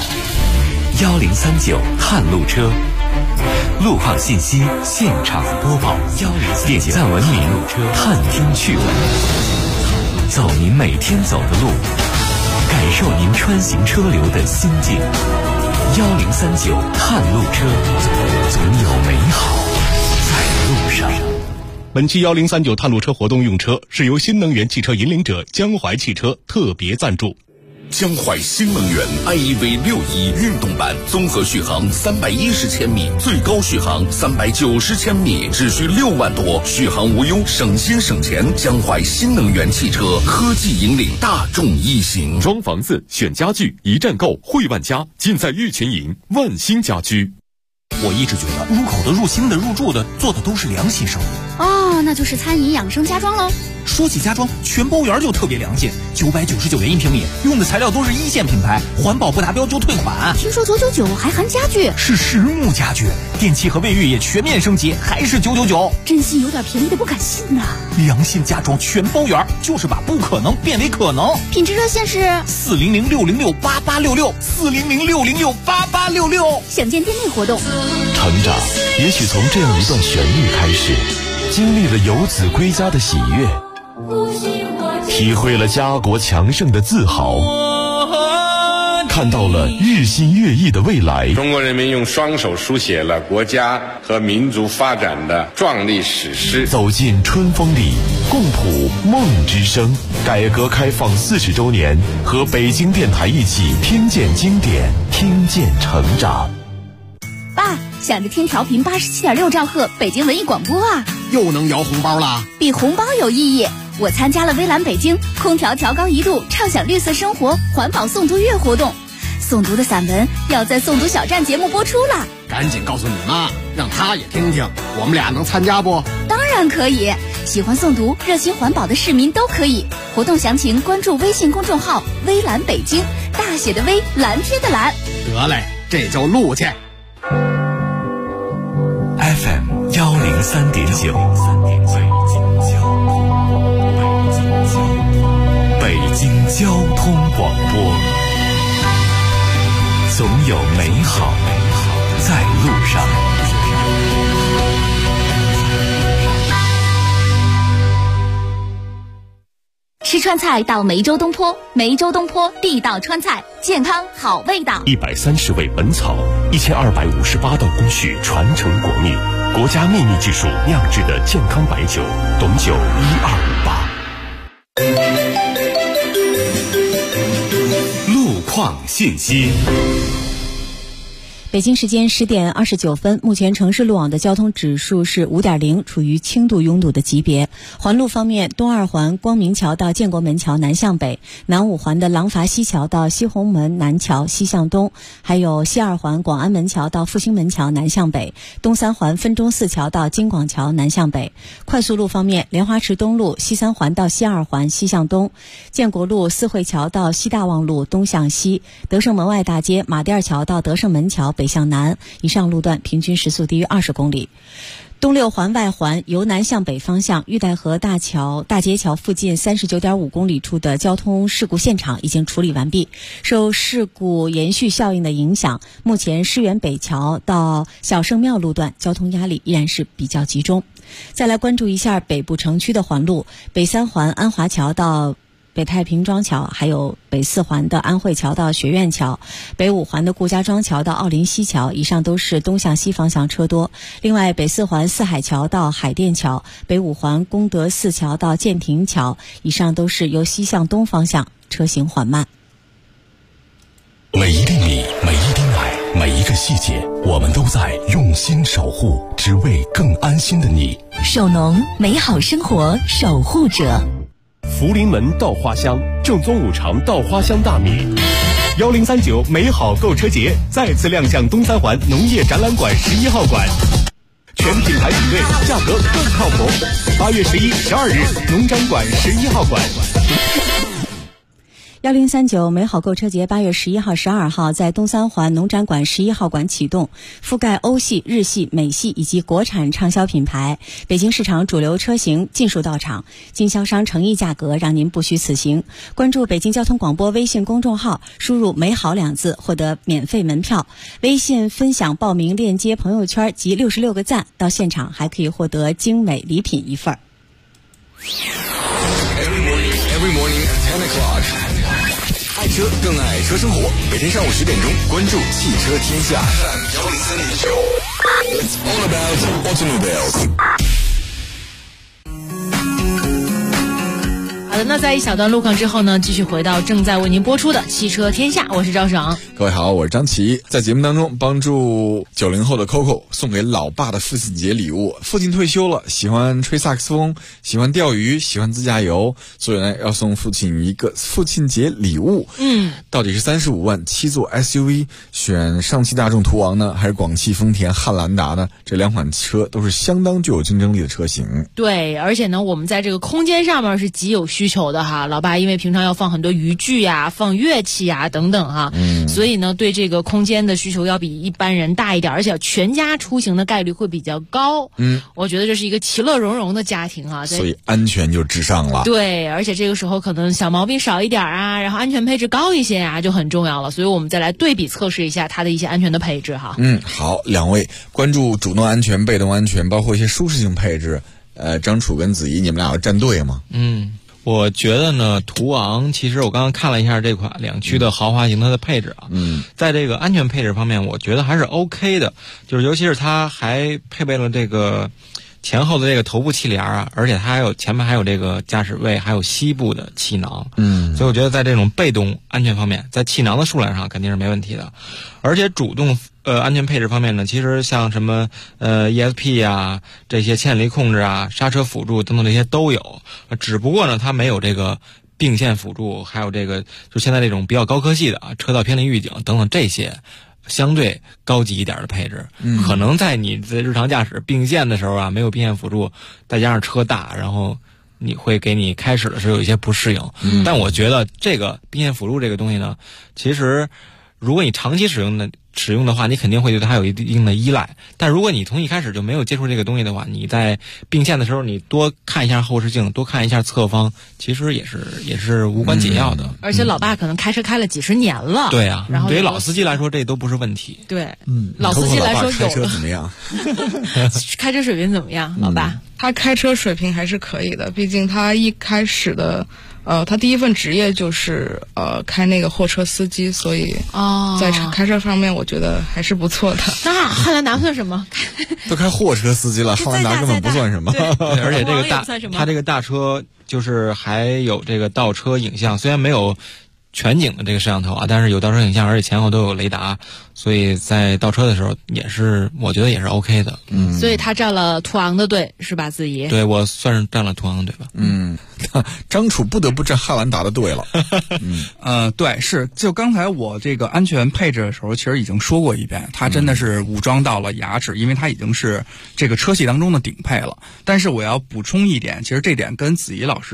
1039探路车，路况信息现场播报。点赞文明，探听趣闻，走您每天走的路，感受您穿行车流的心境。1039探路车，总有美好在路上。 本期1039探路车活动用车是由新能源汽车引领者江淮汽车特别赞助。 江淮新能源 iEV61运动版，综合续航310千米，最高续航390千米，只需6万多，续航无忧，省心省钱。江淮新能源汽车，科技引领大众一行。 装房子、选家具，一站购，汇万家，尽在玉泉营万兴家居。 我一直觉得入口的、入心的、入住的，做的都是良心生意。 那就是餐饮养生家装喽。 说起家装，全包圆就特别良心，999元1平米，用的材料都是1线品牌，环保不达标就退款。 听说999还含家具， 是实木家具，电器和卫浴也全面升级，还是999。 真心有点便宜的不敢信呐。 良心家装全包圆，就是把不可能变为可能。 品质热线是 400-606-8866，400-606-8866。 想见店内活动。 成长也许从这样一段旋律开始，经历了游子归家的喜悦，体会了家国强盛的自豪，看到了日新月异的未来。 中国人民用双手书写了国家和民族发展的壮丽史诗。 走进春风里，共谱梦之声。改革开放40周年，和北京电台一起听见经典，听见成长。 爸，想着听调频87.6兆赫北京文艺广播啊， 又能摇红包啦！ 比红包有意义。我参加了微蓝北京空调调高1度，畅享绿色生活环保诵读月活动。诵读的散文要在诵读小站节目播出了， 赶紧告诉你妈，让她也听听。我们俩能参加不？ 当然可以，喜欢诵读、热心环保的市民都可以。活动详情关注微信公众号“微蓝北京”，大写的微，蓝天的蓝。 得嘞，这就录去。 FM 103.9，北京交通广播，总有美好在路上。 吃川菜到梅州东坡，梅州东坡地道川菜，健康好味道。 130味本草，1258道工序传承国秘，国家秘密技术酿制的健康白酒，董酒1258。 路况信息。 北京时间10点29分，目前城市路网的交通指数是5.0，处于轻度拥堵的级别。环路方面，东二环光明桥到建国门桥南向北，南五环的廊坊西桥到西红门南桥西向东，还有西二环广安门桥到复兴门桥南向北，东三环分钟寺桥到京广桥南向北。快速路方面，莲花池东路西三环到西二环西向东，建国路四惠桥到西大望路东向西，德胜门外大街马甸桥到德胜门桥北向南，以上路段平均时速低于20公里。东六环外环由南向北方向玉带河大街桥附近39.5公里处的交通事故现场已经处理完毕。受事故延续效应的影响，目前狮园北桥到小圣庙路段交通压力依然是比较集中。再来关注一下北部城区的环路，北三环安华桥到北太平庄桥，还有北四环的安慧桥到学院桥，北五环的顾家庄桥到奥林西桥，以上都是东向西方向车多。另外，北四环四海桥到海淀桥，北五环功德寺桥到建亭桥，以上都是由西向东方向，车行缓慢。 每一粒米，每一滴奶，每一个细节，我们都在用心守护，只为更安心的你。 守农，美好生活守护者。 福临门稻花香，正宗五常稻花香大米。1039美好购车节再次亮相东三环农业展览馆11号馆，全品牌品类，价格更靠谱。8月11、12日，农展馆11号馆。 1039美好购车节8月11号、12号在东三环农展馆11号馆启动，覆盖欧系、日系、美系以及国产畅销品牌，北京市场主流车型尽数到场，经销商诚意价格让您不虚此行。关注北京交通广播微信公众号，输入美好2字获得免费门票，微信分享报名链接朋友圈及66个赞，到现场还可以获得精美礼品1份。 Every morning at 10 o'clock. 爱车更爱车生活，每天上午10点钟，关注汽车天下。It's all about automobiles. 好的，那在一小段路况之后呢，继续回到正在为您播出的汽车天下，我是赵爽。 各位好，我是张琪。在节目当中帮助90后的 Coco 送给老爸的父亲节礼物。父亲退休了，喜欢吹萨克斯风，喜欢钓鱼，喜欢自驾游，所以呢要送父亲一个父亲节礼物。到底是35万7座 SUV 选上汽大众途昂呢，还是广汽丰田汉兰达呢？这两款车都是相当具有竞争力的车型。 对，而且呢我们在这个空间上面是极有需求的哈，老爸因为平常要放很多渔具呀、放乐器呀等等哈，所以呢对这个空间的需求要比一般人大一点，而且全家出行的概率会比较高。我觉得这是一个其乐融融的家庭啊， 所以安全就至上了。 对，而且这个时候可能小毛病少一点啊，然后安全配置高一些啊，就很重要了。所以我们再来对比测试一下它的一些安全的配置哈。 好，两位关注主动安全、被动安全，包括一些舒适性配置。张楚跟子怡，你们俩要站队吗？ 我觉得呢，途昂其实我刚刚看了一下这款两驱的豪华型它的配置啊，在这个安全配置方面，我觉得还是 OK 的，就是尤其是它还配备了这个前后的这个头部气帘啊，而且它还有前面还有这个驾驶位，还有膝部的气囊，所以我觉得在这种被动安全方面，在气囊的数量上肯定是没问题的，而且主动安全配置方面呢，其实像什么ESP 啊，这些牵引力控制啊、刹车辅助等等这些都有，只不过呢它没有这个并线辅助，还有这个就现在这种比较高科技的啊，车道偏离预警等等这些相对高级一点的配置，可能在你的日常驾驶并线的时候啊，没有并线辅助，再加上车大，然后你会给你开始的时候有一些不适应。但我觉得这个并线辅助这个东西呢，其实如果你长期使用的话，你肯定会对它有一定的依赖。但如果你从一开始就没有接触这个东西的话，你在并线的时候，你多看一下后视镜，多看一下侧方，其实也是无关紧要的。 而且老爸可能开车开了几十年了。 对啊， 然后对于老司机来说，这都不是问题。 对，老司机来说开车怎么样？ 开车水平怎么样，老爸？ 他开车水平还是可以的，毕竟他一开始的。他第一份职业就是开那个货车司机，所以在开车方面我觉得还是不错的。 那汉兰达算什么？ 都开货车司机了，汉兰达根本不算什么。 而且这个它这个大车就是还有这个倒车影像，虽然没有全景的这个摄像头啊，但是有倒车影像，而且前后都有雷达，所以在倒车的时候也是，我觉得也是 OK 的。 所以他站了途昂的队是吧，子怡？ 对，我算是站了途昂的队吧。 张楚不得不站汉兰达的队了。 对，是就刚才我这个安全配置的时候，其实已经说过一遍，它真的是武装到了牙齿，因为它已经是这个车系当中的顶配了。但是我要补充一点，其实这点跟子怡老师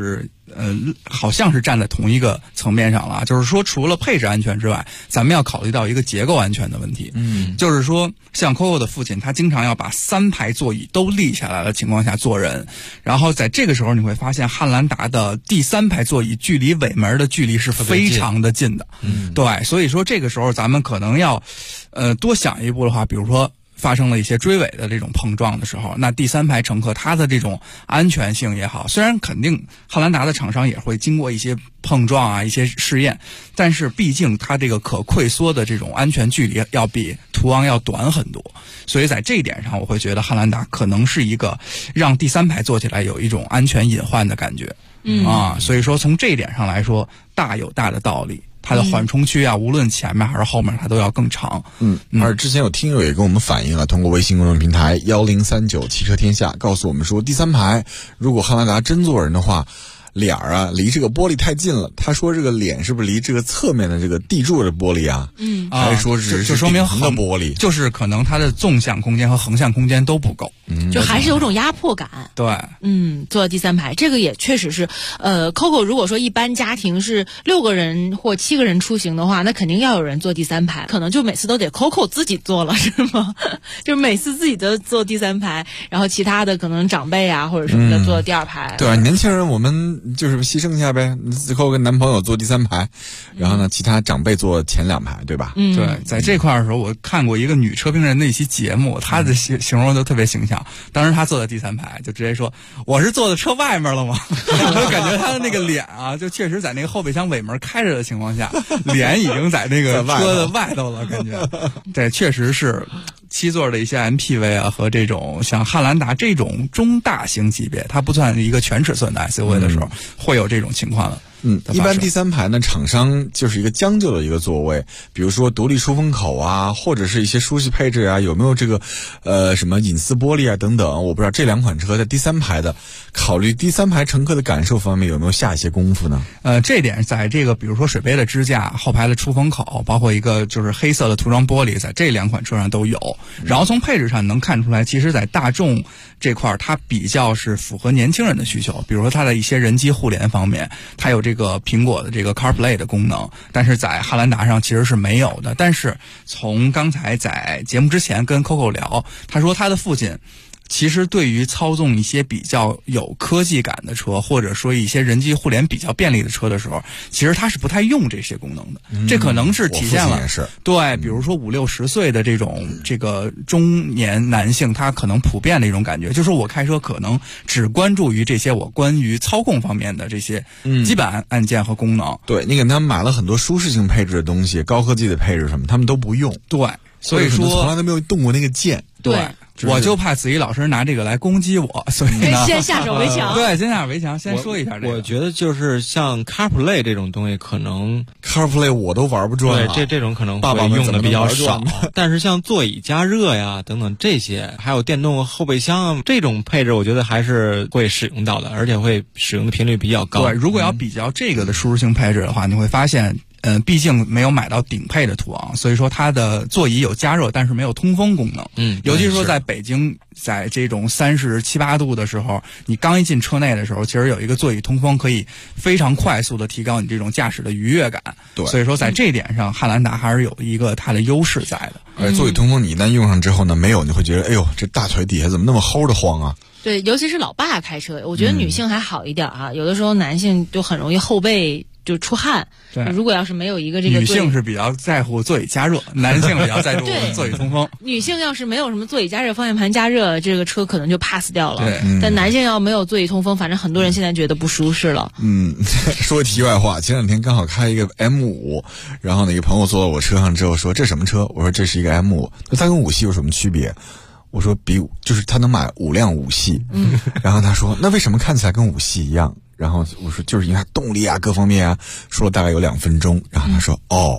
好像是站在同一个层面上了，就是说除了配置安全之外，咱们要考虑到一个结构安全的问题。就是说像 Coco 的父亲，他经常要把3排座椅都立下来的情况下坐人，然后在这个时候你会发现汉兰达的第3排座椅距离尾门的距离是非常的近的。对，所以说这个时候咱们可能要多想一步的话，比如说发生了一些追尾的这种碰撞的时候，那第3排乘客他的这种安全性也好，虽然肯定汉兰达的厂商也会经过一些碰撞啊一些试验，但是毕竟它这个可溃缩的这种安全距离要比途昂要短很多，所以在这一点上我会觉得汉兰达可能是一个让第3排坐起来有一种安全隐患的感觉。所以说从这一点上来说大有大的道理，它的缓冲区啊，无论前面还是后面，它都要更长。 而之前有听友也跟我们反映了，通过微信公众平台1039汽车天下告诉我们说，第3排如果汉兰达真坐人的话，脸啊离这个玻璃太近了。他说这个脸是不是离这个侧面的这个地柱的玻璃啊？还是说只是说明横的玻璃， 就是可能它的纵向空间和横向空间都不够， 就还是有种压迫感。 对， 坐第3排，这个也确实是，Coco 如果说一般家庭是6个人或7个人出行的话，那肯定要有人坐第3排，可能就每次都得 Coco 自己坐了，是吗？就是每次自己都坐第3排，然后其他的可能长辈啊或者什么的坐第2排。 对啊，年轻人我们就是牺牲一下呗，Coco 跟男朋友坐第3排，然后呢，其他长辈坐前2排，对吧？ 对，在这块的时候，我看过一个女车评人的一期节目，她的形容都特别形象。当时她坐在第3排，就直接说：“我是坐在车外面了吗？”我感觉她的那个脸啊，就确实在那个后备箱尾门开着的情况下，脸已经在那个车的外头了，感觉。对，确实是7座的一些 MPV 啊，和这种像汉兰达这种中大型级别，它不算一个全尺寸的 SUV 的时候，会有这种情况的。 一般第3排呢，厂商就是一个将就的一个座位，比如说独立出风口啊，或者是一些舒适配置啊，有没有这个什么隐私玻璃啊等等，我不知道这2款车在第3排的考虑第3排乘客的感受方面有没有下一些功夫呢？ 这点在这个比如说水杯的支架、后排的出风口，包括一个就是黑色的涂装玻璃，在这2款车上都有。然后从配置上能看出来，其实在大众这块它比较是符合年轻人的需求，比如说它的一些人机互联方面，它有这个苹果的这个 CarPlay 的功能，但是在汉兰达上其实是没有的。但是从刚才在节目之前跟 Coco 聊，他说他的父亲其实对于操纵一些比较有科技感的车，或者说一些人机互联比较便利的车的时候，其实他是不太用这些功能的。这可能是体现了对，比如说50、60岁的这个中年男性，他可能普遍的一种感觉，就是我开车可能只关注于这些我关于操控方面的这些基本按键和功能。 对，你给他们买了很多舒适性配置的东西，高科技的配置什么，他们都不用。 对，所以说从来都没有动过那个键。 对。我就怕子怡老师拿这个来攻击我，所以呢， 先下手为强。 对，先下手为强。先说一下这个。 我觉得就是像 CarPlay 这种东西，可能 CarPlay 我都玩不转。 对，这种可能会用的比较少。但是像座椅加热呀等等这些，还有电动后备箱这种配置，我觉得还是会使用到的，而且会使用的频率比较高。 对，如果要比较这个的舒适性配置的话，你会发现。毕竟没有买到顶配的途昂，所以说它的座椅有加热，但是没有通风功能。尤其是说在北京，在这种37、8度的时候，你刚一进车内的时候，其实有一个座椅通风可以非常快速的提高你这种驾驶的愉悦感。 对， 所以说在这一点上，汉兰达还是有一个它的优势在的。 而座椅通风你一旦用上之后呢，没有你会觉得，哎呦，这大腿底下怎么那么齁的慌啊？ 对，尤其是老爸开车，我觉得女性还好一点啊，有的时候男性就很容易后背就出汗。 对， 如果要是没有一个这个女性是比较在乎座椅加热，男性比较在乎座椅通风。 女性要是没有什么座椅加热、方向盘加热，这个车可能就 pass 掉了。 对， 但男性要没有座椅通风，反正很多人现在觉得不舒适了。 说题外话，前2天刚好开一个 M5， 然后呢，一个朋友坐到我车上之后说：“这什么车？”我说：“这是一个 M5。”它跟5系有什么区别？我说就是他能买5辆5系。然后他说：“那为什么看起来跟5系一样？”然后我说就是因为它动力啊各方面啊，说了大概有2分钟，然后他说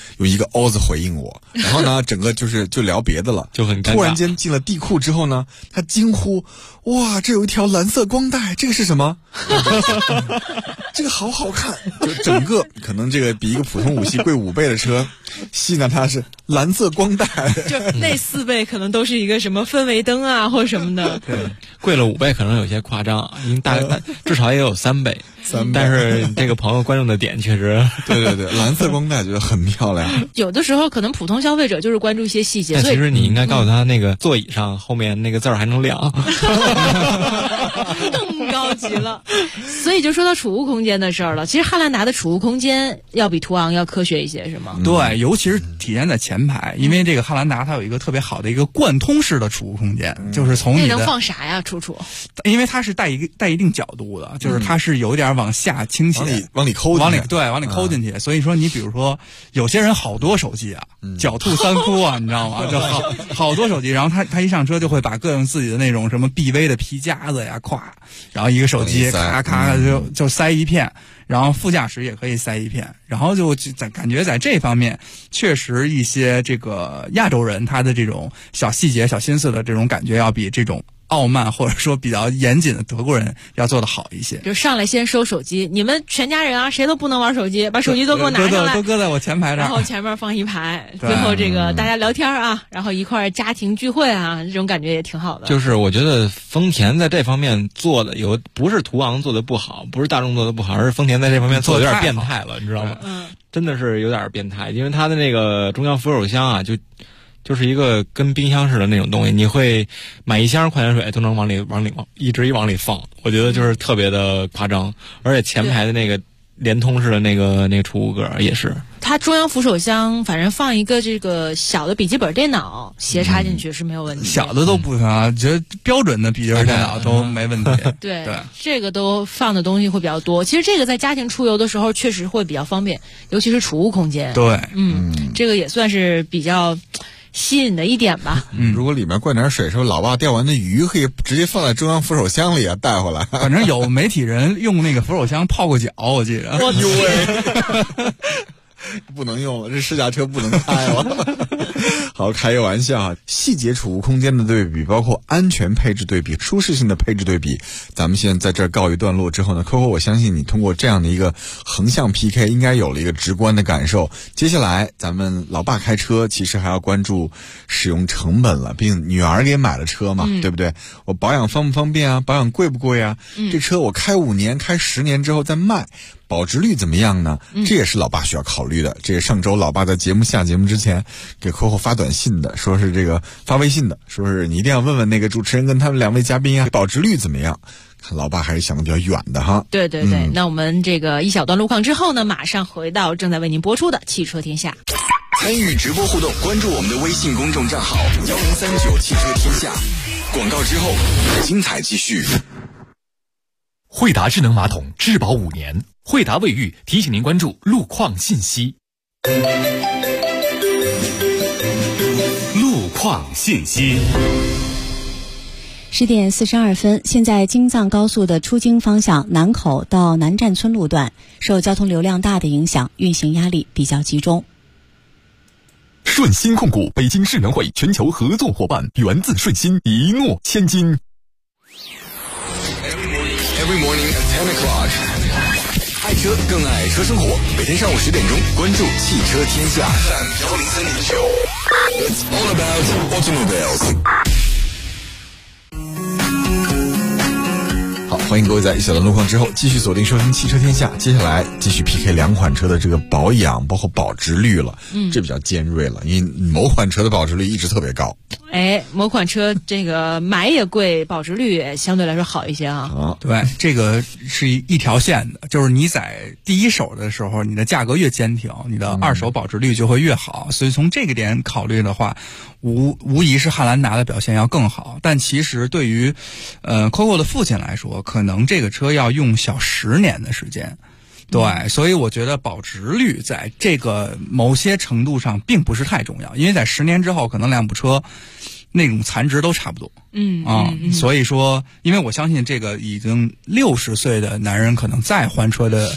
用一个“哦”字回应我，然后呢，整个就聊别的了， 就很尴尬。 突然间进了地库之后呢，他惊呼：“哇，这有一条蓝色光带，这个是什么？这个好好看！”就整个可能这个比一个普通5系贵5倍的车，吸引了他是蓝色光带， 就那4倍可能都是一个什么氛围灯啊或什么的。 对，贵了5倍可能有些夸张，因为大概至少也有3倍。但是这个朋友关注的点确实， 对，蓝色光带觉得很漂亮。 有的时候可能普通消费者就是关注一些细节， 但其实你应该告诉他，那个座椅上后面那个字儿还能亮， 更高级了。所以就说到储物空间的事儿了。其实汉兰达的储物空间要比途昂要科学一些，是吗？ 对，尤其是体现在前排，因为这个汉兰达它有一个特别好的一个贯通式的储物空间，就是从你的那能放啥呀？储， 因为它是带一定角度的，就是它是有点往下倾斜， 往里抠， 往里抠进去。所以说你比如说有些人好多手机啊，狡兔三窟啊，你知道吗？就好多手机，然后他一上车就会把各种自己的那种什么 BV 的皮夹子呀，然后一个手机咔咔就塞一片，然后副驾驶也可以塞一片，然后就感觉在这方面确实一些这个亚洲人他的这种小细节小心思的这种感觉要比这种傲慢或者说比较严谨的德国人要做得好一些。 就上来先收手机，你们全家人啊谁都不能玩手机，把手机都给我拿上来， 都搁在我前排这儿， 然后前面放一排，最后这个大家聊天啊，然后一块家庭聚会啊，这种感觉也挺好的。 就是我觉得丰田在这方面做的不是途昂做的不好，不是大众做的不好，而是丰田在这方面做的有点变态了，你知道吗？真的是有点变态，因为它的那个中央扶手箱啊，就是一个跟冰箱似的那种东西，你会买一箱矿泉水都能往里一直往里放，我觉得就是特别的夸张。而且前排的那个连通式的那个储物格也是， 它中央扶手箱反正放一个这个小的笔记本电脑斜插进去是没有问题的， 小的都不啊，觉得标准的笔记本电脑都没问题。 对，这个都放的东西会比较多。其实这个在家庭出游的时候确实会比较方便，尤其是储物空间。 对， 这个也算是比较吸引的一点吧。 如果里面灌点水，说老爸钓完的鱼可以直接放在中央扶手箱里啊，带回来。 反正有媒体人用那个扶手箱泡过脚，我记着。 我呦喂！不能用了，这试驾车不能开了。好，开个玩笑啊！细节储物空间的对比，包括安全配置对比、舒适性的配置对比，咱们现在在这儿告一段落之后呢，Coco，我相信你通过这样的一个横向 PK， 应该有了一个直观的感受。接下来咱们老爸开车，其实还要关注使用成本了，毕竟女儿给买了车嘛，对不对？我保养方不方便啊？保养贵不贵啊？这车我开5年、开10年之后再卖，保值率怎么样呢？这也是老爸需要考虑的。这个上周老爸在下节目之前给Coco发短信的，说是这个发微信的，说是你一定要问问那个主持人跟他们2位嘉宾啊，保值率怎么样？看老爸还是想的比较远的哈。 对，那我们这个一小段路况之后呢，马上回到正在为您播出的汽车天下。 参与直播互动，关注我们的微信公众账号1039汽车天下。广告之后，精彩继续。 惠达智能马桶质保5年，惠达卫浴提醒您关注路况信息。路况信息。 10点42分，现在京藏高速的出京方向南口到南站村路段受交通流量大的影响，运行压力比较集中。 顺鑫控股北京世能会全球合作伙伴，源自顺鑫，一诺千金。 Every morning at 10 o'clock， 爱车更爱车生活。每天上午10点钟，关注汽车天下。It's all about automobiles。 好，欢迎各位在一小段路况之后继续锁定收听汽车天下。接下来继续 PK 2款车的这个保养包括保值率了。这比较尖锐了，因为某款车的保值率一直特别高。 某款车这个买也贵，保值率也相对来说好一些啊。 对，这个是一条线的，就是你在第一手的时候，你的价格越坚挺，你的二手保值率就会越好。所以从这个点考虑的话，无疑是汉兰达的表现要更好。但其实对于Coco 的父亲来说，可能这个车要用小10年的时间。对，所以我觉得保值率在这个某些程度上并不是太重要，因为在10年之后，可能2部车那种残值都差不多。所以说，因为我相信这个已经60岁的男人，可能再换车的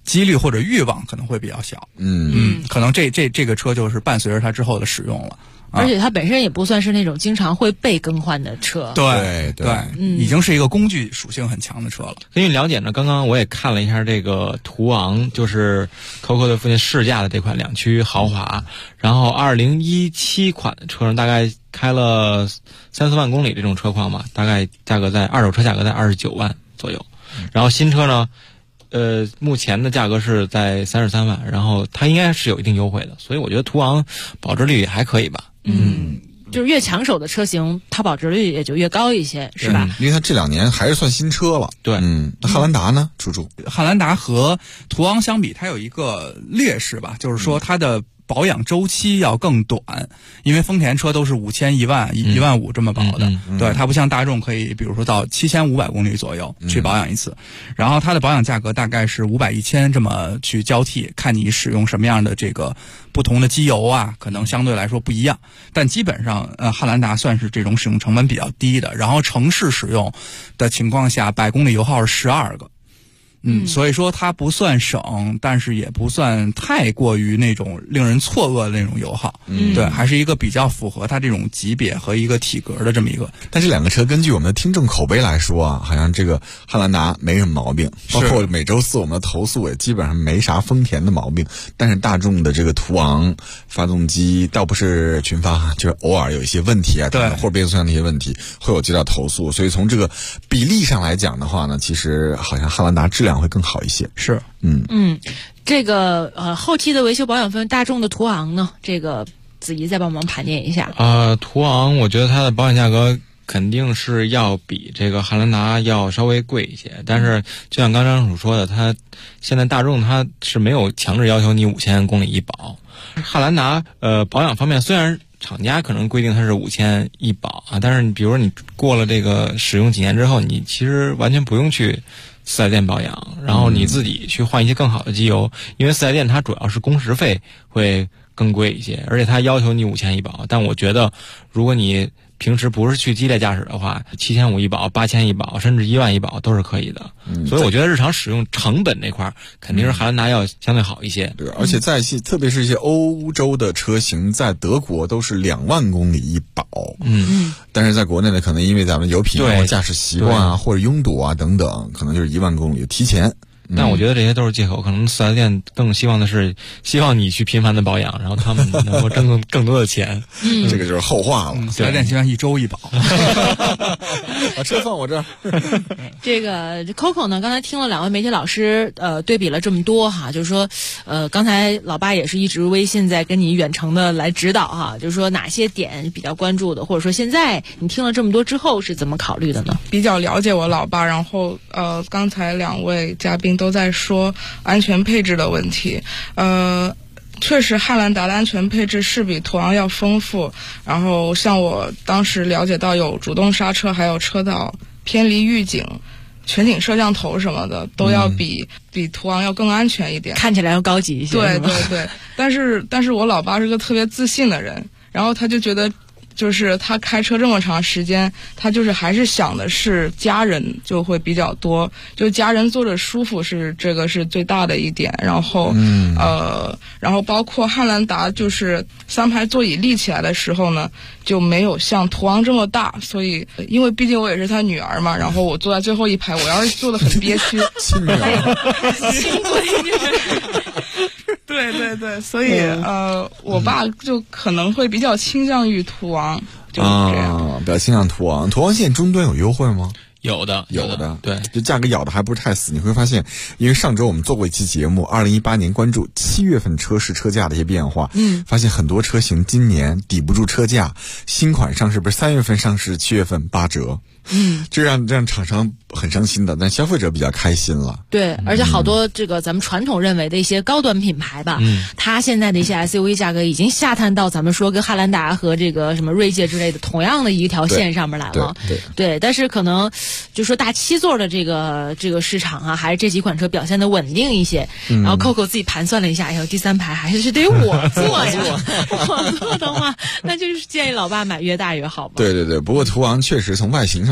几率或者欲望可能会比较小。可能这个车就是伴随着它之后的使用了。 而且它本身也不算是那种经常会被更换的车。 对，已经是一个工具属性很强的车了。 根据了解呢，刚刚我也看了一下这个途昂，就是 COCO 的父亲试驾的这款2驱豪华，然后2017款的车上大概开了3-4万公里这种车况吧，大概价格在二手车价格在29万左右。然后新车呢，目前的价格是在33万，然后它应该是有一定优惠的，所以我觉得途昂保值率也还可以吧。 就是越抢手的车型，它保值率也就越高一些，是吧？ 因为它这2年还是算新车了。 对， 那汉兰达呢？楚楚， 汉兰达和途昂相比，它有一个劣势吧，就是说它的保养周期要更短，因为丰田车都是5000、1万、1万5这么保的，对，它不像大众可以，比如说到7500公里左右去保养一次，然后它的保养价格大概是500、1000这么去交替，看你使用什么样的这个不同的机油啊，可能相对来说不一样，但基本上汉兰达算是这种使用成本比较低的，然后城市使用的情况下，100公里油耗是12个。所以说它不算省，但是也不算太过于那种令人错愕的那种油耗。对，还是一个比较符合它这种级别和一个体格的这么一个。 但这2个车根据我们的听众口碑来说啊，好像这个汉兰达没什么毛病，包括每周4我们的投诉也基本上没啥丰田的毛病。但是大众的这个途昂发动机倒不是群发，就是偶尔有一些问题啊，对，或者变速箱那些问题会有接到投诉。所以从这个比例上来讲的话呢，其实好像汉兰达质量会更好一些。 是， 这个后期的维修保养分，大众的途昂呢，这个子怡再帮忙盘点一下。 途昂我觉得它的保养价格肯定是要比这个汉兰达要稍微贵一些，但是就像刚张主说的，它现在大众它是没有强制要求你5000公里一保。汉兰达保养方面虽然厂家可能规定它是5000一保啊，但是你比如说你过了这个使用几年之后，你其实完全不用去4S店保养，然后你自己去换一些更好的机油，因为4S店它主要是工时费会更贵一些，而且它要求你5000一保，但我觉得如果你平时不是去激烈驾驶的话，7500一保、8000一保，甚至1万一保都是可以的。所以我觉得日常使用成本这块肯定是汉兰达要相对好一些。 对，而且在特别是一些欧洲的车型，在德国都是2万公里一保。但是在国内呢，可能因为咱们油品啊、驾驶习惯啊，或者拥堵啊等等，可能就是1万公里提前。 但我觉得这些都是借口，可能4S店更希望的是希望你去频繁的保养，然后他们能够挣更多的钱。 这个就是后话了。 4S店希望1周一保。 把车放我这儿。 这个 COCO 呢，刚才听了2位媒体老师对比了这么多哈，就是说刚才老爸也是一直微信在跟你远程的来指导哈，就是说哪些点比较关注的，或者说现在你听了这么多之后是怎么考虑的呢？ 比较了解我老爸，然后刚才2位嘉宾都在说安全配置的问题，确实汉兰达的安全配置是比途昂要丰富，然后像我当时了解到有主动刹车，还有车道偏离预警、全景摄像头什么的，都要比途昂要更安全一点， 看起来要高级一些。 对对对，但是我老爸是个特别自信的人，然后他就觉得就是他开车这么长时间，他就是还是想的是家人就会比较多，就家人坐着舒服这个是最大的一点。然后然后包括汉兰达就是3排座椅立起来的时候呢，就没有像途昂这么大，所以因为毕竟我也是他女儿嘛，然后我坐在最后一排，我要是坐得很憋屈， 亲女儿， 亲闺女。对对对，所以我爸就可能会比较倾向于途昂，就是这样。 比较倾向途昂。途昂现在终端有优惠吗？ 有的， 对，就价格咬的还不是太死。你会发现，因为上周我们做过一期节目，2018年关注7月份车市车价的一些变化，发现很多车型今年抵不住车价，新款上市不是3月份上市，7月份8折。这让厂商很伤心的，但消费者比较开心了。 对，而且好多这个咱们传统认为的一些高端品牌吧，它现在的一些 SUV 价格已经下探到咱们说跟汉兰达和这个什么锐界之类的同样的一条线上面来了。对，但是可能就说大7座的这个市场啊，还是这几款车表现的稳定一些。然后 COCO 自己盘算了一下，哎呦，第3排还是得我坐呀。我坐的话，那就是建议老爸买越大越好嘛。 对，不过途昂确实从外形上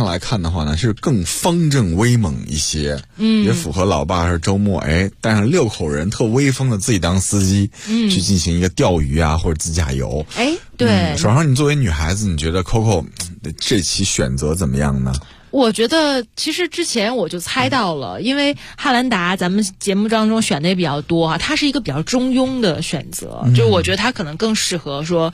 上来看的话呢，是更方正威猛一些，也符合老爸是周末带上6口人特威风的自己当司机，去进行一个钓鱼啊或者自驾游。 对， 爽爽，你作为女孩子，你觉得 Coco 这期选择怎么样呢？ 我觉得其实之前我就猜到了，因为汉兰达咱们节目当中选的也比较多它是一个比较中庸的选择，就是我觉得它可能更适合说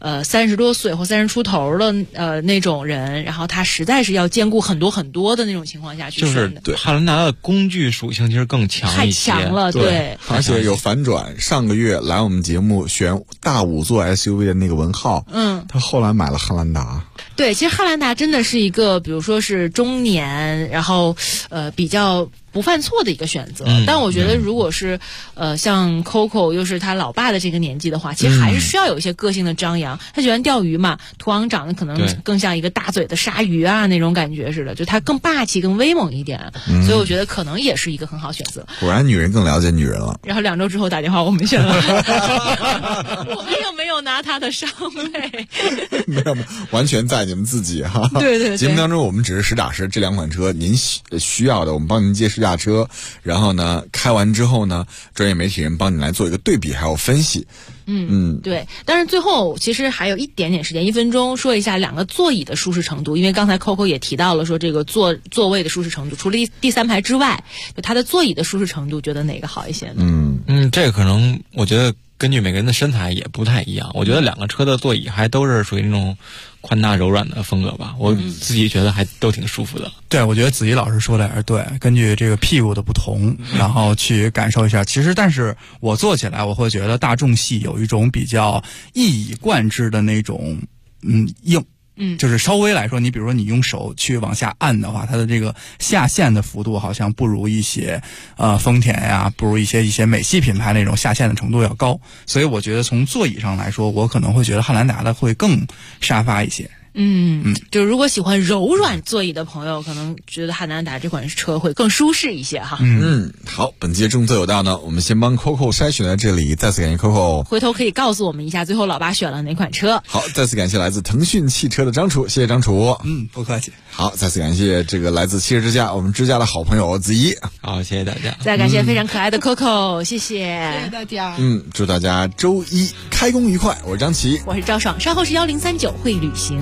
30多岁或30出头的那种人，然后他实在是要兼顾很多很多的那种情况下去选的。 就是汉兰达的工具属性其实更强一些， 太强了，对， 而且有反转。上个月来我们节目选大5座 SUV 的那个文浩，他后来买了汉兰达。 对，其实汉兰达真的是一个，比如说是中年，然后比较不犯错的一个选择。但我觉得如果是像 Coco 又是他老爸的这个年纪的话，其实还是需要有一些个性的张扬。他喜欢钓鱼嘛，途昂长得可能更像一个大嘴的鲨鱼啊那种感觉似的，就他更霸气更威猛一点，所以我觉得可能也是一个很好选择。 果然女人更了解女人了。 然后2周之后打电话我们选了我们又没有拿他的上位没有，完全在你们自己哈。 对， 节目当中我们只是实打实这2款车您需要的，我们帮您接试驾车，然后呢开完之后呢专业媒体人帮你来做一个对比还有分析。 对。但是最后其实还有一点点时间，1分钟说一下2个座椅的舒适程度，因为刚才 Coco 也提到了说这个座位的舒适程度，除了第3排之外，就它的座椅的舒适程度，觉得哪个好一些呢？ 这个可能我觉得根据每个人的身材也不太一样。我觉得2个车的座椅还都是属于那种宽大柔软的风格吧，我自己觉得还都挺舒服的。 对，我觉得子怡老师说的也是对，根据这个屁股的不同，然后去感受一下。其实，但是我坐起来，我会觉得大众系有一种比较一以贯之的那种硬。就是稍微来说，你比如说你用手去往下按的话，它的这个下陷的幅度好像不如一些丰田呀，不如一些美系品牌那种下陷的程度要高，所以我觉得从座椅上来说，我可能会觉得汉兰达的会更沙发一些。 就如果喜欢柔软座椅的朋友，可能觉得汉兰达这款车会更舒适一些哈。 好，本节重责有道呢，我们先帮 Coco 筛选在这里，再次感谢 Coco。 回头可以告诉我们一下，最后老爸选了哪款车。 好，再次感谢来自腾讯汽车的张楚，谢谢张楚。 不客气。 好，再次感谢这个来自汽车之家我们之家的好朋友子怡。 好，谢谢大家。 再感谢非常可爱的 Coco，谢谢。 谢谢大家。 祝大家周一开工愉快。我是张琪， 我是赵爽，稍后是1039会旅行。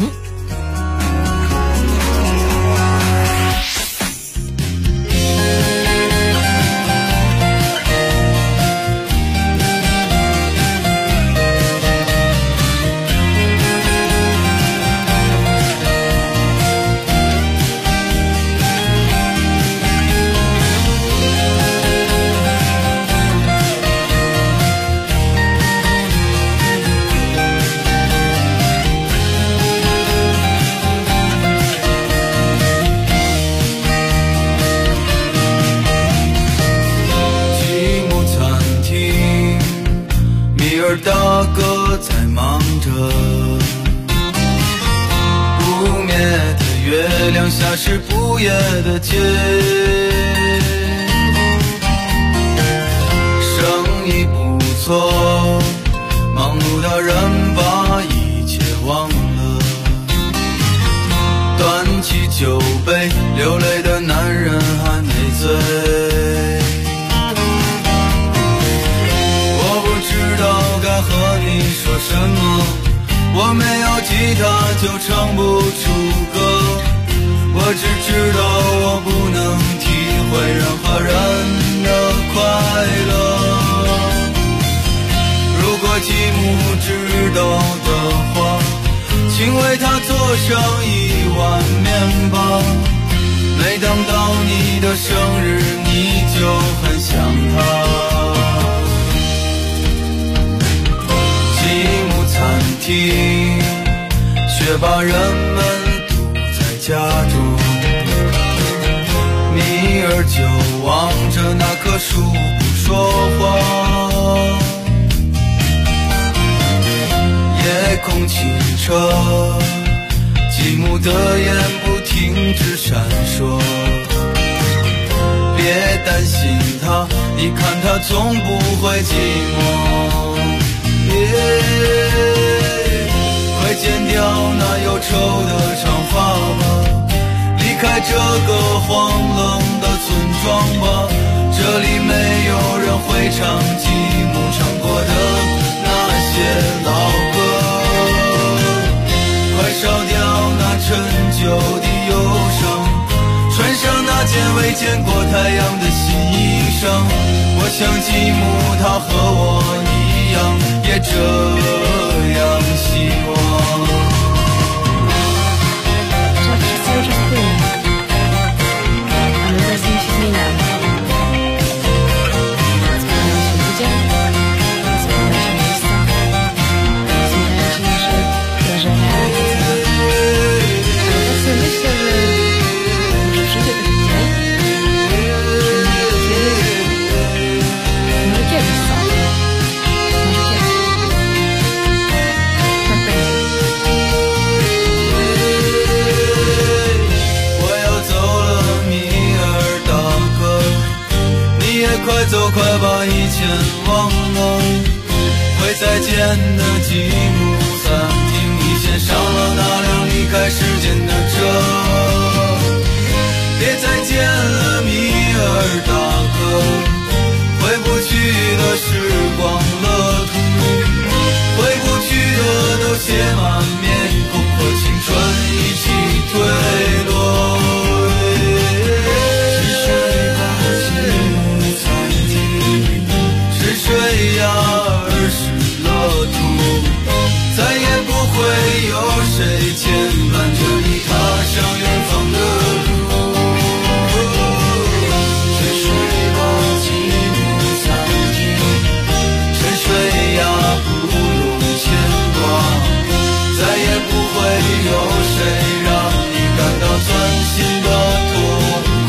大哥在忙着，不灭的月亮下是不夜的街，生意不错，忙碌的人把一切忘了，端起酒杯，流泪的男人还没醉。该和你说什么？我没有吉他就唱不出歌，我只知道我不能体会任何人的快乐。如果继母知道的话，请为她做上1碗面包。每当到你的生日，你就很想她。餐厅却把人们堵在家中，米儿就望着那棵树不说话，夜空清澈，继母的眼不停止闪烁。别担心他，你看他总不会寂寞。快剪掉那忧愁的长发吧， 开这个荒冷的村庄吧，这里没有人会唱继母唱过的那些老歌。快烧掉那陈旧的忧伤，穿上那件未见过太阳的新衣裳。我想继母她和我一样，也这样希望。快走快把以前忘了，会再见的吉姆餐厅，你先上了那辆离开时间的车。别再见了米尔大哥，回不去的时光乐土，回不去的都写满面孔，和青春一起坠落。水呀，儿时乐土，再也不会有谁牵绊着你踏上远方的路。沉睡吧，吉姆餐厅，沉睡呀，不用牵挂，再也不会有谁让你感到钻心的痛苦。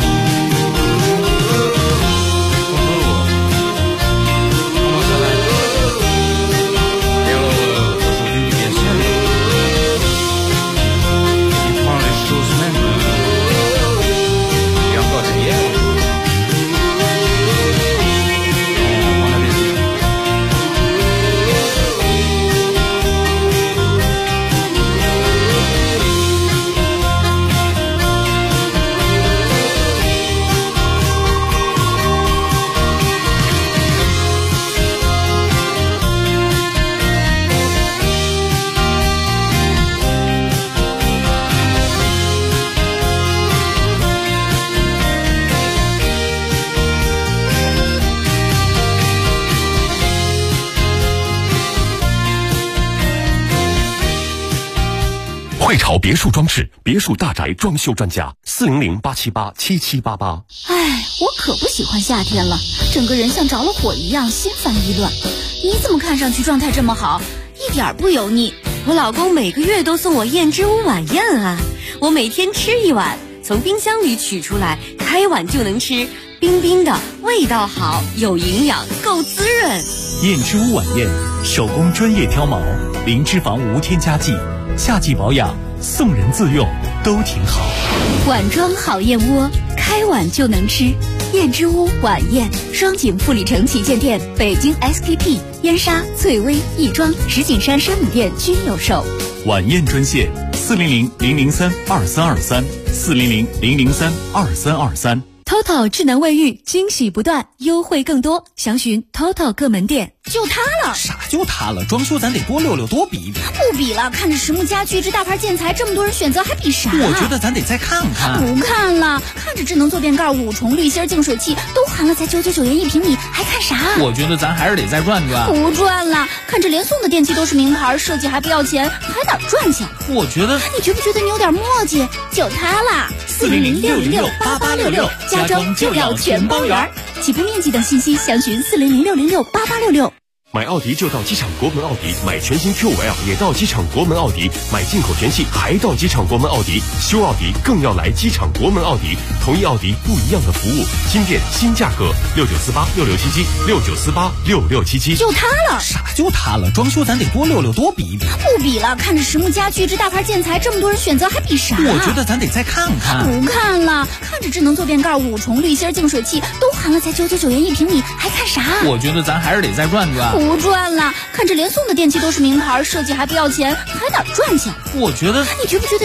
汇潮别墅装饰，别墅大宅装修专家，400-878-7788。 哎，我可不喜欢夏天了，整个人像着了火一样，心烦意乱。你怎么看上去状态这么好，一点不油腻？ 我老公每个月都送我燕之屋晚宴啊，我每天吃一碗，从冰箱里取出来，开碗就能吃，冰冰的，味道好，有营养，够滋润。 燕之屋晚宴，手工专业挑毛，零脂肪无添加剂，夏季保养，送人自用，都挺好。 碗装好燕窝，开碗就能吃。燕之屋晚宴，双井富力城旗舰店、北京 SKP、燕莎、翠微、亦庄、石景山山姆店均有售。 晚宴专线400-003-2323，400-003-2323。 TOTO 智能卫浴，惊喜不断，优惠更多，详询 TOTO 各门店。就它了， 啥就它了？装修咱得多溜溜，多比一比。 不比了，看着实木家居这大牌建材，这么多人选择，还比啥？ 我觉得咱得再看看。 不看了，看着智能坐便盖、5重滤芯净水器都含了，才999元1平米，还看啥？ 我觉得咱还是得再转转。 不转了，看着连送的电器都是名牌，设计还不要钱，还哪赚去？ 我觉得， 你觉不觉得你有点磨叽？就它啦，400-606-8866，家装就要全包圆。起步面积等信息详询400-606-8866。 买奥迪就到机场国门奥迪，买全新 Q5L 也到机场国门奥迪，买进口全系还到机场国门奥迪，修奥迪更要来机场国门奥迪，同一奥迪不一样的服务，新店新价格，69486677，69486677。 就它了， 啥就它了？装修咱得多溜溜，多比一比。 不比了，看着实木家居这大牌建材，这么多人选择，还比啥？ 我觉得咱得再看看。 不看了，看着智能坐便盖、5重滤芯净水器都含了，才999元1平米，还看啥？ 我觉得咱还是得再转转。 不转了，看着连送的电器都是名牌，设计还不要钱，还哪赚去？ 我觉得， 你觉不觉得